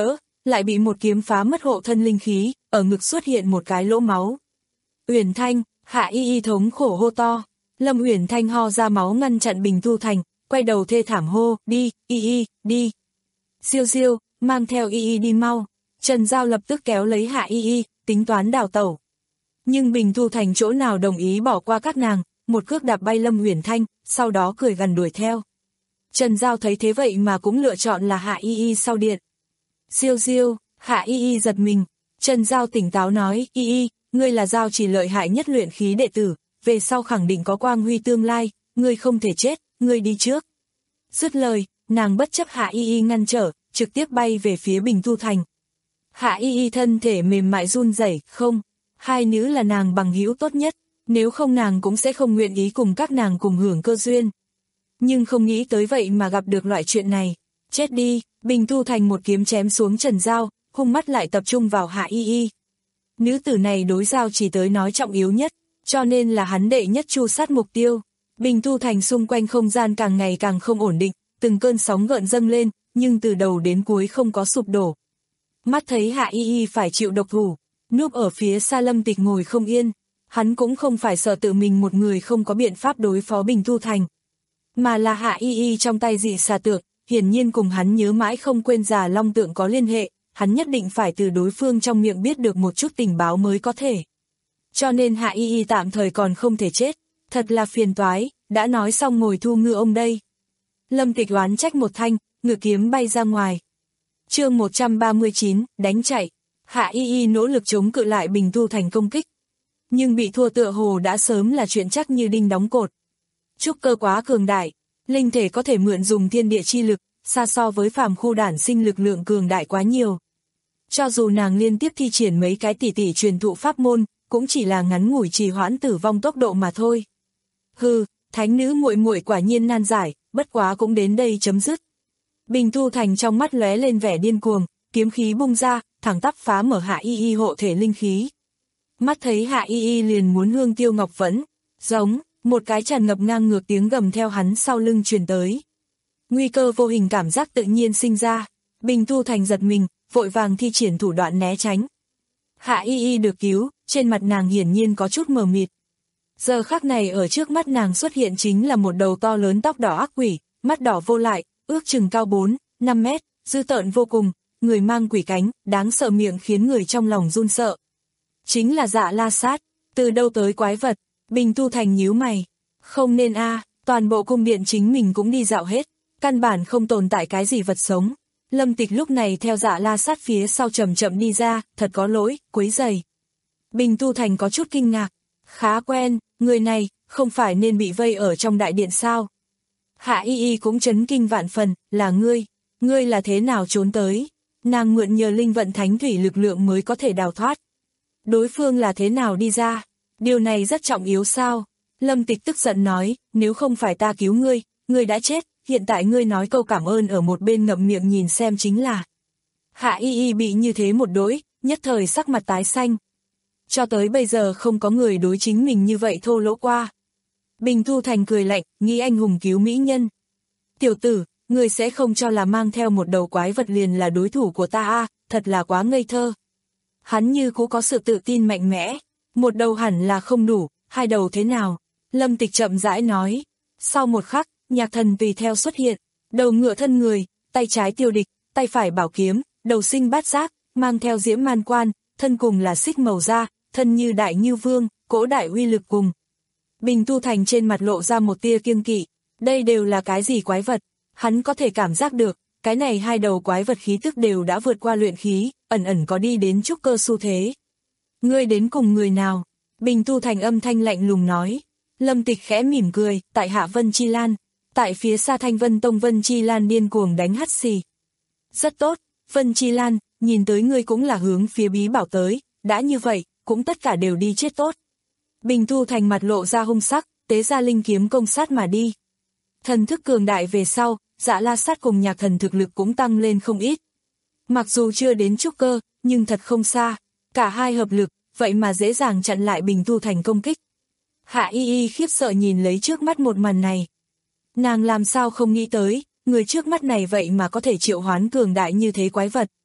lại bị một kiếm phá mất hộ thân linh khí, ở ngực xuất hiện một cái lỗ máu. Uyển Thanh, Hạ Y Y thống khổ hô to. Lâm Uyển Thanh ho ra máu ngăn chặn Bình Tu Thành, quay đầu thê thảm hô, đi, Y Y, đi. Diêu Diêu, mang theo Y Y đi mau. Trần Giao lập tức kéo lấy Hạ Y Y, tính toán đào tẩu. Nhưng Bình Tu Thành chỗ nào đồng ý bỏ qua các nàng, một cước đạp bay Lâm Uyển Thanh, sau đó cười gằn đuổi theo. Trần Giao thấy thế vậy mà cũng lựa chọn là Hạ Y Y sau điện. Diêu Diêu, Hạ Y Y giật mình. Trần Giao tỉnh táo nói, Y Y, ngươi là Giao chỉ lợi hại nhất luyện khí đệ tử, về sau khẳng định có quang huy tương lai, ngươi không thể chết, ngươi đi trước. Dứt lời, nàng bất chấp Hạ Y Y ngăn trở, trực tiếp bay về phía Bình Tu Thành. Hạ Y Y thân thể mềm mại run rẩy, không, hai nữ là nàng bằng hữu tốt nhất, nếu không nàng cũng sẽ không nguyện ý cùng các nàng cùng hưởng cơ duyên. Nhưng không nghĩ tới vậy mà gặp được loại chuyện này. Chết đi, Bình Tu Thành một kiếm chém xuống Trần Giao, hung mắt lại tập trung vào Hạ Y Y. Nữ tử này đối Giao chỉ tới nói trọng yếu nhất, cho nên là hắn đệ nhất tru sát mục tiêu. Bình Tu Thành xung quanh không gian càng ngày càng không ổn định, từng cơn sóng gợn dâng lên, nhưng từ đầu đến cuối không có sụp đổ. Mắt thấy Hạ Y Y phải chịu độc thủ, núp ở phía xa Lâm Tịch ngồi không yên, hắn cũng không phải sợ tự mình một người không có biện pháp đối phó Bình Tu Thành, mà là Hạ Y Y trong tay dị xà tượng, hiển nhiên cùng hắn nhớ mãi không quên già long tượng có liên hệ, hắn nhất định phải từ đối phương trong miệng biết được một chút tình báo mới có thể. Cho nên Hạ Y Y tạm thời còn không thể chết, thật là phiền toái, đã nói xong ngồi thu ngư ông đây. Lâm Tịch oán trách một thanh, ngự kiếm bay ra ngoài. Chương một trăm ba mươi chín, đánh chạy. Hạ Y Y nỗ lực chống cự lại Bình Tu Thành công kích, nhưng bị thua tựa hồ đã sớm là chuyện chắc như đinh đóng cột. Trúc cơ quá cường đại, linh thể có thể mượn dùng thiên địa chi lực, xa so với phàm khu đản sinh lực lượng cường đại quá nhiều. Cho dù nàng liên tiếp thi triển mấy cái tỷ tỷ truyền thụ pháp môn, cũng chỉ là ngắn ngủi trì hoãn tử vong tốc độ mà thôi. Hừ, thánh nữ muội muội quả nhiên nan giải, bất quá cũng đến đây chấm dứt. Bình Tu Thành trong mắt lóe lên vẻ điên cuồng, kiếm khí bung ra, thẳng tắp phá mở Hạ Y Y hộ thể linh khí. Mắt thấy Hạ Y Y liền muốn hương tiêu ngọc vẫn, giống, một cái tràn ngập ngang ngược tiếng gầm theo hắn sau lưng truyền tới. Nguy cơ vô hình cảm giác tự nhiên sinh ra, Bình Tu Thành giật mình, vội vàng thi triển thủ đoạn né tránh. Hạ Y Y được cứu, trên mặt nàng hiển nhiên có chút mờ mịt. Giờ khắc này ở trước mắt nàng xuất hiện chính là một đầu to lớn tóc đỏ ác quỷ, mắt đỏ vô lại, ước chừng cao bốn, năm mét, dữ tợn vô cùng, người mang quỷ cánh, đáng sợ miệng khiến người trong lòng run sợ. Chính là Dạ La Sát, từ đâu tới quái vật? Bình Tu Thành nhíu mày. Không nên a, à, toàn bộ cung điện chính mình cũng đi dạo hết, căn bản không tồn tại cái gì vật sống. Lâm Tịch lúc này theo Dạ La Sát phía sau chậm chậm đi ra, thật có lỗi, quấy rầy. Bình Tu Thành có chút kinh ngạc. Khá quen, người này, không phải nên bị vây ở trong đại điện sao? Hạ Y Y cũng chấn kinh vạn phần, là ngươi, ngươi là thế nào trốn tới? Nàng mượn nhờ linh vận thánh thủy lực lượng mới có thể đào thoát. Đối phương là thế nào đi ra? Điều này rất trọng yếu sao? Lâm Tịch tức giận nói, nếu không phải ta cứu ngươi, ngươi đã chết, hiện tại ngươi nói câu cảm ơn ở một bên ngậm miệng nhìn xem chính là. Hạ Y Y bị như thế một đối, nhất thời sắc mặt tái xanh. Cho tới bây giờ không có người đối chính mình như vậy thô lỗ qua. Bình Tu Thành cười lạnh, nghĩ anh hùng cứu mỹ nhân. Tiểu tử, ngươi sẽ không cho là mang theo một đầu quái vật liền là đối thủ của ta à, thật là quá ngây thơ. Hắn như cũng có sự tự tin mạnh mẽ, một đầu hẳn là không đủ, hai đầu thế nào? Lâm Tịch chậm rãi nói. Sau một khắc, Nhạc Thần tùy theo xuất hiện, đầu ngựa thân người, tay trái tiêu địch, tay phải bảo kiếm, đầu sinh bát giác, mang theo diễm man quan, thân cùng là xích màu da, thân như đại như vương, cỗ đại uy lực cùng. Bình Tu Thành trên mặt lộ ra một tia kiêng kỵ, đây đều là cái gì quái vật? Hắn có thể cảm giác được, cái này hai đầu quái vật khí tức đều đã vượt qua luyện khí, ẩn ẩn có đi đến trúc cơ xu thế. Ngươi đến cùng người nào? Bình Tu Thành âm thanh lạnh lùng nói. Lâm Tịch khẽ mỉm cười, tại hạ Vân Chi Lan, tại phía xa Thanh Vân Tông Vân Chi Lan điên cuồng đánh hắt xì. Rất tốt, Vân Chi Lan, nhìn tới ngươi cũng là hướng phía bí bảo tới, đã như vậy, cũng tất cả đều đi chết tốt. Bình Tu Thành mặt lộ ra hung sắc, tế ra linh kiếm công sát mà đi. Thần thức cường đại về sau, Dạ La Sát cùng Nhạc Thần thực lực cũng tăng lên không ít. Mặc dù chưa đến trúc cơ, nhưng thật không xa, cả hai hợp lực, vậy mà dễ dàng chặn lại Bình Tu Thành công kích. Hạ Y Y khiếp sợ nhìn lấy trước mắt một màn này. Nàng làm sao không nghĩ tới, người trước mắt này vậy mà có thể triệu hoán cường đại như thế quái vật.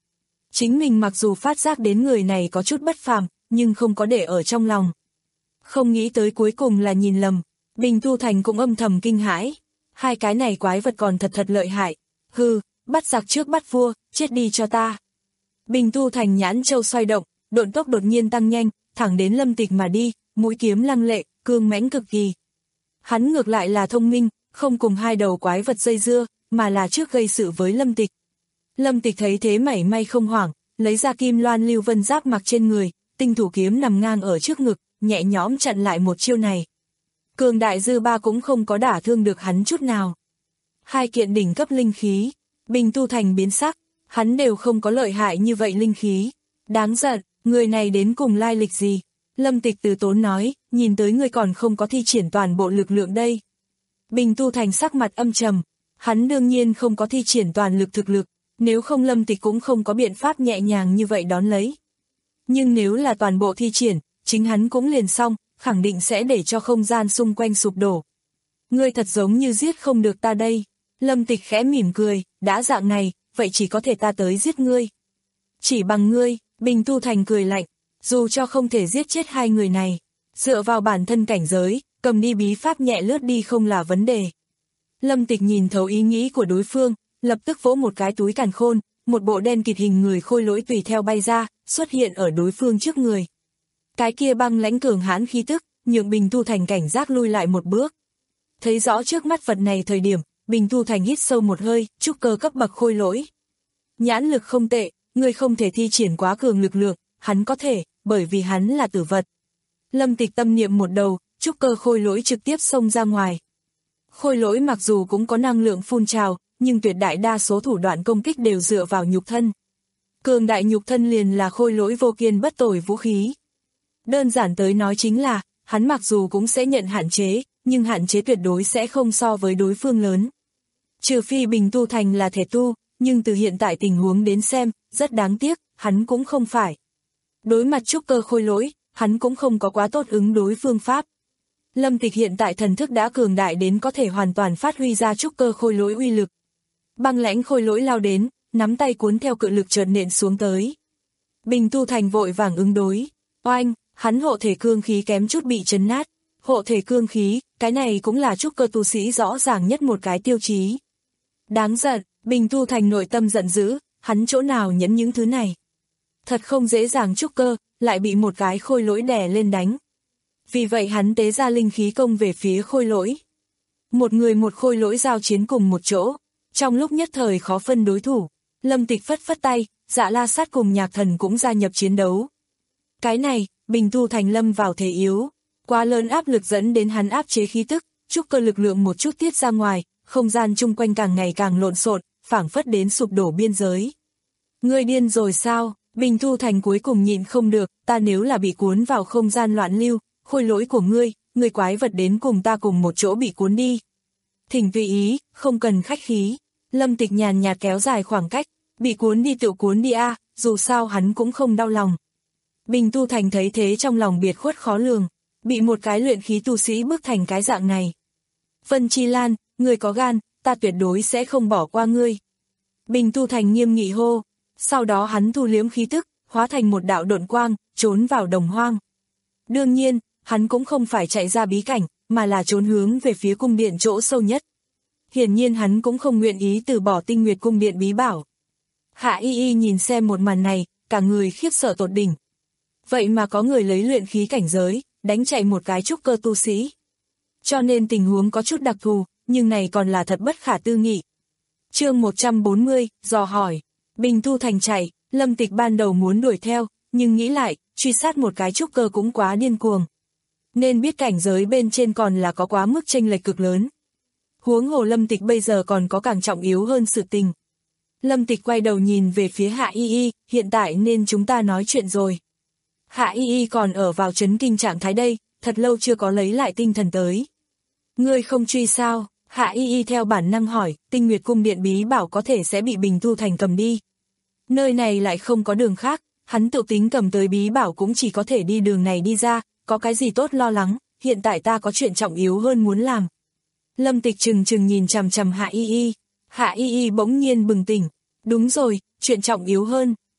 Chính mình mặc dù phát giác đến người này có chút bất phàm, nhưng không có để ở trong lòng. Không nghĩ tới cuối cùng là nhìn lầm, Bình Tu Thành cũng âm thầm kinh hãi. Hai cái này quái vật còn thật thật lợi hại. Hừ, bắt giặc trước bắt vua, chết đi cho ta. Bình Tu Thành nhãn châu xoay động, độn tốc đột nhiên tăng nhanh, thẳng đến Lâm Tịch mà đi, mũi kiếm lăng lệ, cương mãnh cực kỳ. Hắn ngược lại là thông minh, không cùng hai đầu quái vật dây dưa, mà là trước gây sự với Lâm Tịch. Lâm Tịch thấy thế mảy may không hoảng, lấy ra kim loan lưu vân giáp mặc trên người, tinh thủ kiếm nằm ngang ở trước ngực, nhẹ nhõm chặn lại một chiêu này. Cường đại dư ba cũng không có đả thương được hắn chút nào. Hai kiện đỉnh cấp linh khí, Bình Tu Thành biến sắc, hắn đều không có lợi hại như vậy linh khí. Đáng giận, người này đến cùng lai lịch gì? Lâm Tịch từ tốn nói, nhìn tới người còn không có thi triển toàn bộ lực lượng đây. Bình Tu Thành sắc mặt âm trầm, hắn đương nhiên không có thi triển toàn lực thực lực, nếu không Lâm Tịch cũng không có biện pháp nhẹ nhàng như vậy đón lấy. Nhưng nếu là toàn bộ thi triển, chính hắn cũng liền xong, khẳng định sẽ để cho không gian xung quanh sụp đổ. Ngươi thật giống như giết không được ta đây. Lâm Tịch khẽ mỉm cười, đã dạng này, vậy chỉ có thể ta tới giết ngươi. Chỉ bằng ngươi, Bình Tu Thành cười lạnh, dù cho không thể giết chết hai người này, dựa vào bản thân cảnh giới, cầm đi bí pháp nhẹ lướt đi không là vấn đề. Lâm Tịch nhìn thấu ý nghĩ của đối phương, lập tức vỗ một cái túi càn khôn, một bộ đen kịt hình người khôi lỗi tùy theo bay ra, xuất hiện ở đối phương trước người. Cái kia băng lãnh cường hãn khí tức, nhượng Bình Tu Thành cảnh giác lui lại một bước. Thấy rõ trước mắt vật này thời điểm, Bình Tu Thành hít sâu một hơi, trúc cơ cấp bậc khôi lỗi. Nhãn lực không tệ, người không thể thi triển quá cường lực lượng, hắn có thể, bởi vì hắn là tử vật. Lâm Tịch tâm niệm một đầu, trúc cơ khôi lỗi trực tiếp xông ra ngoài. Khôi lỗi mặc dù cũng có năng lượng phun trào, nhưng tuyệt đại đa số thủ đoạn công kích đều dựa vào nhục thân. Cường đại nhục thân liền là khôi lỗi vô kiên bất tồi vũ khí. Đơn giản tới nói chính là, hắn mặc dù cũng sẽ nhận hạn chế, nhưng hạn chế tuyệt đối sẽ không so với đối phương lớn. Trừ phi Bình Tu Thành là thể tu, nhưng từ hiện tại tình huống đến xem, rất đáng tiếc, hắn cũng không phải. Đối mặt trúc cơ khôi lỗi, hắn cũng không có quá tốt ứng đối phương pháp. Lâm Tịch hiện tại thần thức đã cường đại đến có thể hoàn toàn phát huy ra trúc cơ khôi lỗi uy lực. Băng lãnh khôi lỗi lao đến, nắm tay cuốn theo cự lực chợt nện xuống tới. Bình Tu Thành vội vàng ứng đối, oanh, hắn hộ thể cương khí kém chút bị chấn nát. Hộ thể cương khí, cái này cũng là trúc cơ tu sĩ rõ ràng nhất một cái tiêu chí. Đáng giận, Bình Tu Thành nội tâm giận dữ, hắn chỗ nào nhẫn những thứ này. Thật không dễ dàng trúc cơ, lại bị một cái khôi lỗi đè lên đánh. Vì vậy hắn tế ra linh khí công về phía khôi lỗi. Một người một khôi lỗi giao chiến cùng một chỗ, trong lúc nhất thời khó phân đối thủ. Lâm Tịch phất phất tay, Dạ La Sát cùng Nhạc Thần cũng gia nhập chiến đấu. Cái này, Bình Tu Thành lâm vào thế yếu. Quá lớn áp lực dẫn đến hắn áp chế khí tức, trúc cơ lực lượng một chút tiết ra ngoài, không gian chung quanh càng ngày càng lộn xộn, phảng phất đến sụp đổ biên giới. Ngươi điên rồi sao? Bình Tu Thành cuối cùng nhịn không được, ta nếu là bị cuốn vào không gian loạn lưu, khôi lỗi của ngươi, ngươi quái vật đến cùng ta cùng một chỗ bị cuốn đi. Thỉnh tùy ý, không cần khách khí. Lâm Tịch nhàn nhạt kéo dài khoảng cách, bị cuốn đi tự cuốn đi a, à, dù sao hắn cũng không đau lòng. Bình Tu Thành thấy thế trong lòng biệt khuất khó lường, bị một cái luyện khí tu sĩ bức thành cái dạng này. Vân Chi Lan, ngươi có gan, ta tuyệt đối sẽ không bỏ qua ngươi. Bình Tu Thành nghiêm nghị hô, sau đó hắn thu liếm khí tức, hóa thành một đạo độn quang, trốn vào đồng hoang. Đương nhiên, hắn cũng không phải chạy ra bí cảnh, mà là trốn hướng về phía cung điện chỗ sâu nhất. Hiển nhiên hắn cũng không nguyện ý từ bỏ Tinh Nguyệt cung điện bí bảo. Hạ Y Y nhìn xem một màn này, cả người khiếp sợ tột đỉnh. Vậy mà có người lấy luyện khí cảnh giới, đánh chạy một cái trúc cơ tu sĩ. Cho nên tình huống có chút đặc thù, nhưng này còn là thật bất khả tư nghị. Chương một trăm bốn mươi, dò hỏi. Bình Tu Thành chạy, Lâm Tịch ban đầu muốn đuổi theo, nhưng nghĩ lại, truy sát một cái trúc cơ cũng quá điên cuồng. Nên biết cảnh giới bên trên còn là có quá mức chênh lệch cực lớn. Huống hồ Lâm Tịch bây giờ còn có càng trọng yếu hơn sự tình. Lâm Tịch quay đầu nhìn về phía Hạ Y Y, hiện tại nên chúng ta nói chuyện rồi. Hạ Y Y còn ở vào chấn kinh trạng thái đây, thật lâu chưa có lấy lại tinh thần tới. Ngươi không truy sao? Hạ Y Y theo bản năng hỏi, Tinh Nguyệt cung điện bí bảo có thể sẽ bị Bình Tu Thành cầm đi. Nơi này lại không có đường khác, hắn tự tính cầm tới bí bảo cũng chỉ có thể đi đường này đi ra, có cái gì tốt lo lắng, hiện tại ta có chuyện trọng yếu hơn muốn làm. Lâm Tịch chừng chừng nhìn chằm chằm Hạ Y Y, Hạ Y Y bỗng nhiên bừng tỉnh, đúng rồi, chuyện trọng yếu hơn.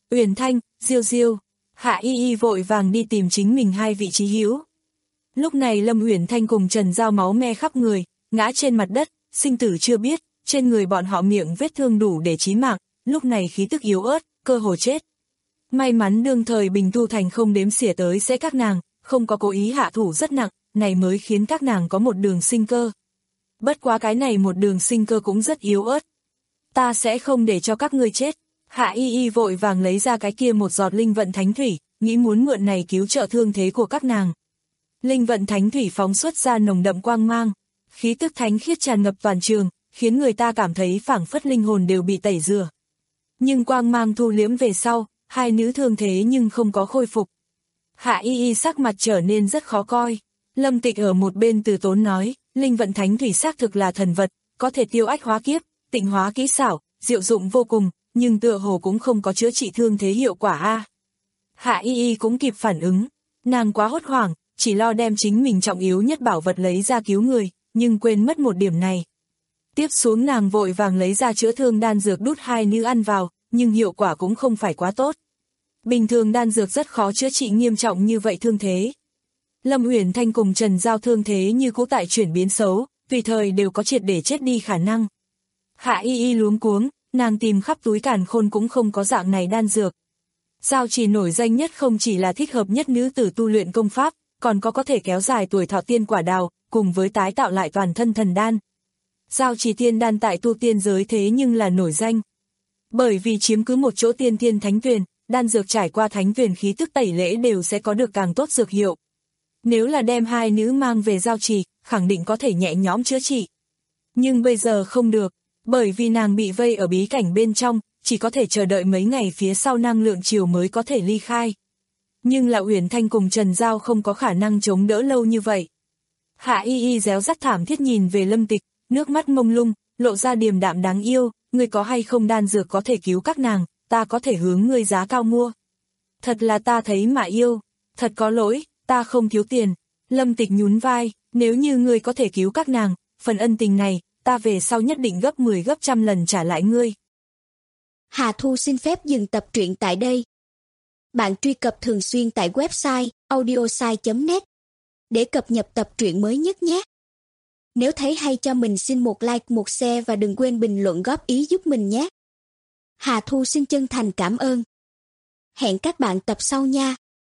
Uyển Thanh, Diêu Diêu. Hạ Y Y vội vàng đi tìm chính mình hai vị trí hữu. Lúc này Lâm Uyển Thanh cùng Trần Giao máu me khắp người, ngã trên mặt đất, sinh tử chưa biết, trên người bọn họ miệng vết thương đủ để chí mạng, lúc này khí tức yếu ớt, cơ hồ chết. May mắn đương thời Bình Tu Thành không đếm xỉa tới sẽ các nàng, không có cố ý hạ thủ rất nặng, này mới khiến các nàng có một đường sinh cơ. Bất quá cái này một đường sinh cơ cũng rất yếu ớt. Ta sẽ không để cho các ngươi chết. Hạ Y Y vội vàng lấy ra cái kia một giọt linh vận thánh thủy, nghĩ muốn mượn này cứu trợ thương thế của các nàng. Linh vận thánh thủy phóng xuất ra nồng đậm quang mang, khí tức thánh khiết tràn ngập toàn trường, khiến người ta cảm thấy phảng phất linh hồn đều bị tẩy rửa. Nhưng quang mang thu liếm về sau, hai nữ thương thế nhưng không có khôi phục. Hạ Y Y sắc mặt trở nên rất khó coi. Lâm Tịch ở một bên từ tốn nói, linh vận thánh thủy xác thực là thần vật, có thể tiêu ách hóa kiếp, tịnh hóa kỹ xảo, diệu dụng vô cùng, nhưng tựa hồ cũng không có chữa trị thương thế hiệu quả a. Hạ Y Y cũng kịp phản ứng, nàng quá hốt hoảng, chỉ lo đem chính mình trọng yếu nhất bảo vật lấy ra cứu người, nhưng quên mất một điểm này. Tiếp xuống nàng vội vàng lấy ra chữa thương đan dược đút hai nữ ăn vào, nhưng hiệu quả cũng không phải quá tốt. Bình thường đan dược rất khó chữa trị nghiêm trọng như vậy thương thế. Lâm Uyển Thanh cùng Trần Giao thương thế như cũ tại chuyển biến xấu, tùy thời đều có triệt để chết đi khả năng. Hạ Y Y luống cuống, nàng tìm khắp túi càn khôn cũng không có dạng này đan dược. Giao Trì nổi danh nhất không chỉ là thích hợp nhất nữ tử tu luyện công pháp, còn có có thể kéo dài tuổi thọ tiên quả đào, cùng với tái tạo lại toàn thân thần đan. Giao Trì tiên đan tại tu tiên giới thế nhưng là nổi danh. Bởi vì chiếm cứ một chỗ tiên tiên thánh tuyền, đan dược trải qua thánh tuyền khí tức tẩy lễ đều sẽ có được càng tốt dược hiệu. Nếu là đem hai nữ mang về Giao Trì, khẳng định có thể nhẹ nhõm chữa trị. Nhưng bây giờ không được, bởi vì nàng bị vây ở bí cảnh bên trong, chỉ có thể chờ đợi mấy ngày phía sau năng lượng chiều mới có thể ly khai. Nhưng là Uyển Thanh cùng Trần Giao không có khả năng chống đỡ lâu như vậy. Hạ Y Y réo rắt thảm thiết nhìn về Lâm Tịch, nước mắt mông lung, lộ ra điềm đạm đáng yêu, ngươi có hay không đan dược có thể cứu các nàng, ta có thể hướng ngươi giá cao mua. Thật là ta thấy mà yêu, thật có lỗi, ta không thiếu tiền. Lâm Tịch nhún vai, nếu như ngươi có thể cứu các nàng, phần ân tình này, ta về sau nhất định gấp mười gấp trăm lần trả lại ngươi. Hà Thu xin phép dừng tập truyện tại đây. Bạn truy cập thường xuyên tại website audiosai chấm net để cập nhật tập truyện mới nhất nhé. Nếu thấy hay cho mình xin một like, một share và đừng quên bình luận góp ý giúp mình nhé. Hà Thu xin chân thành cảm ơn. Hẹn các bạn tập sau nha.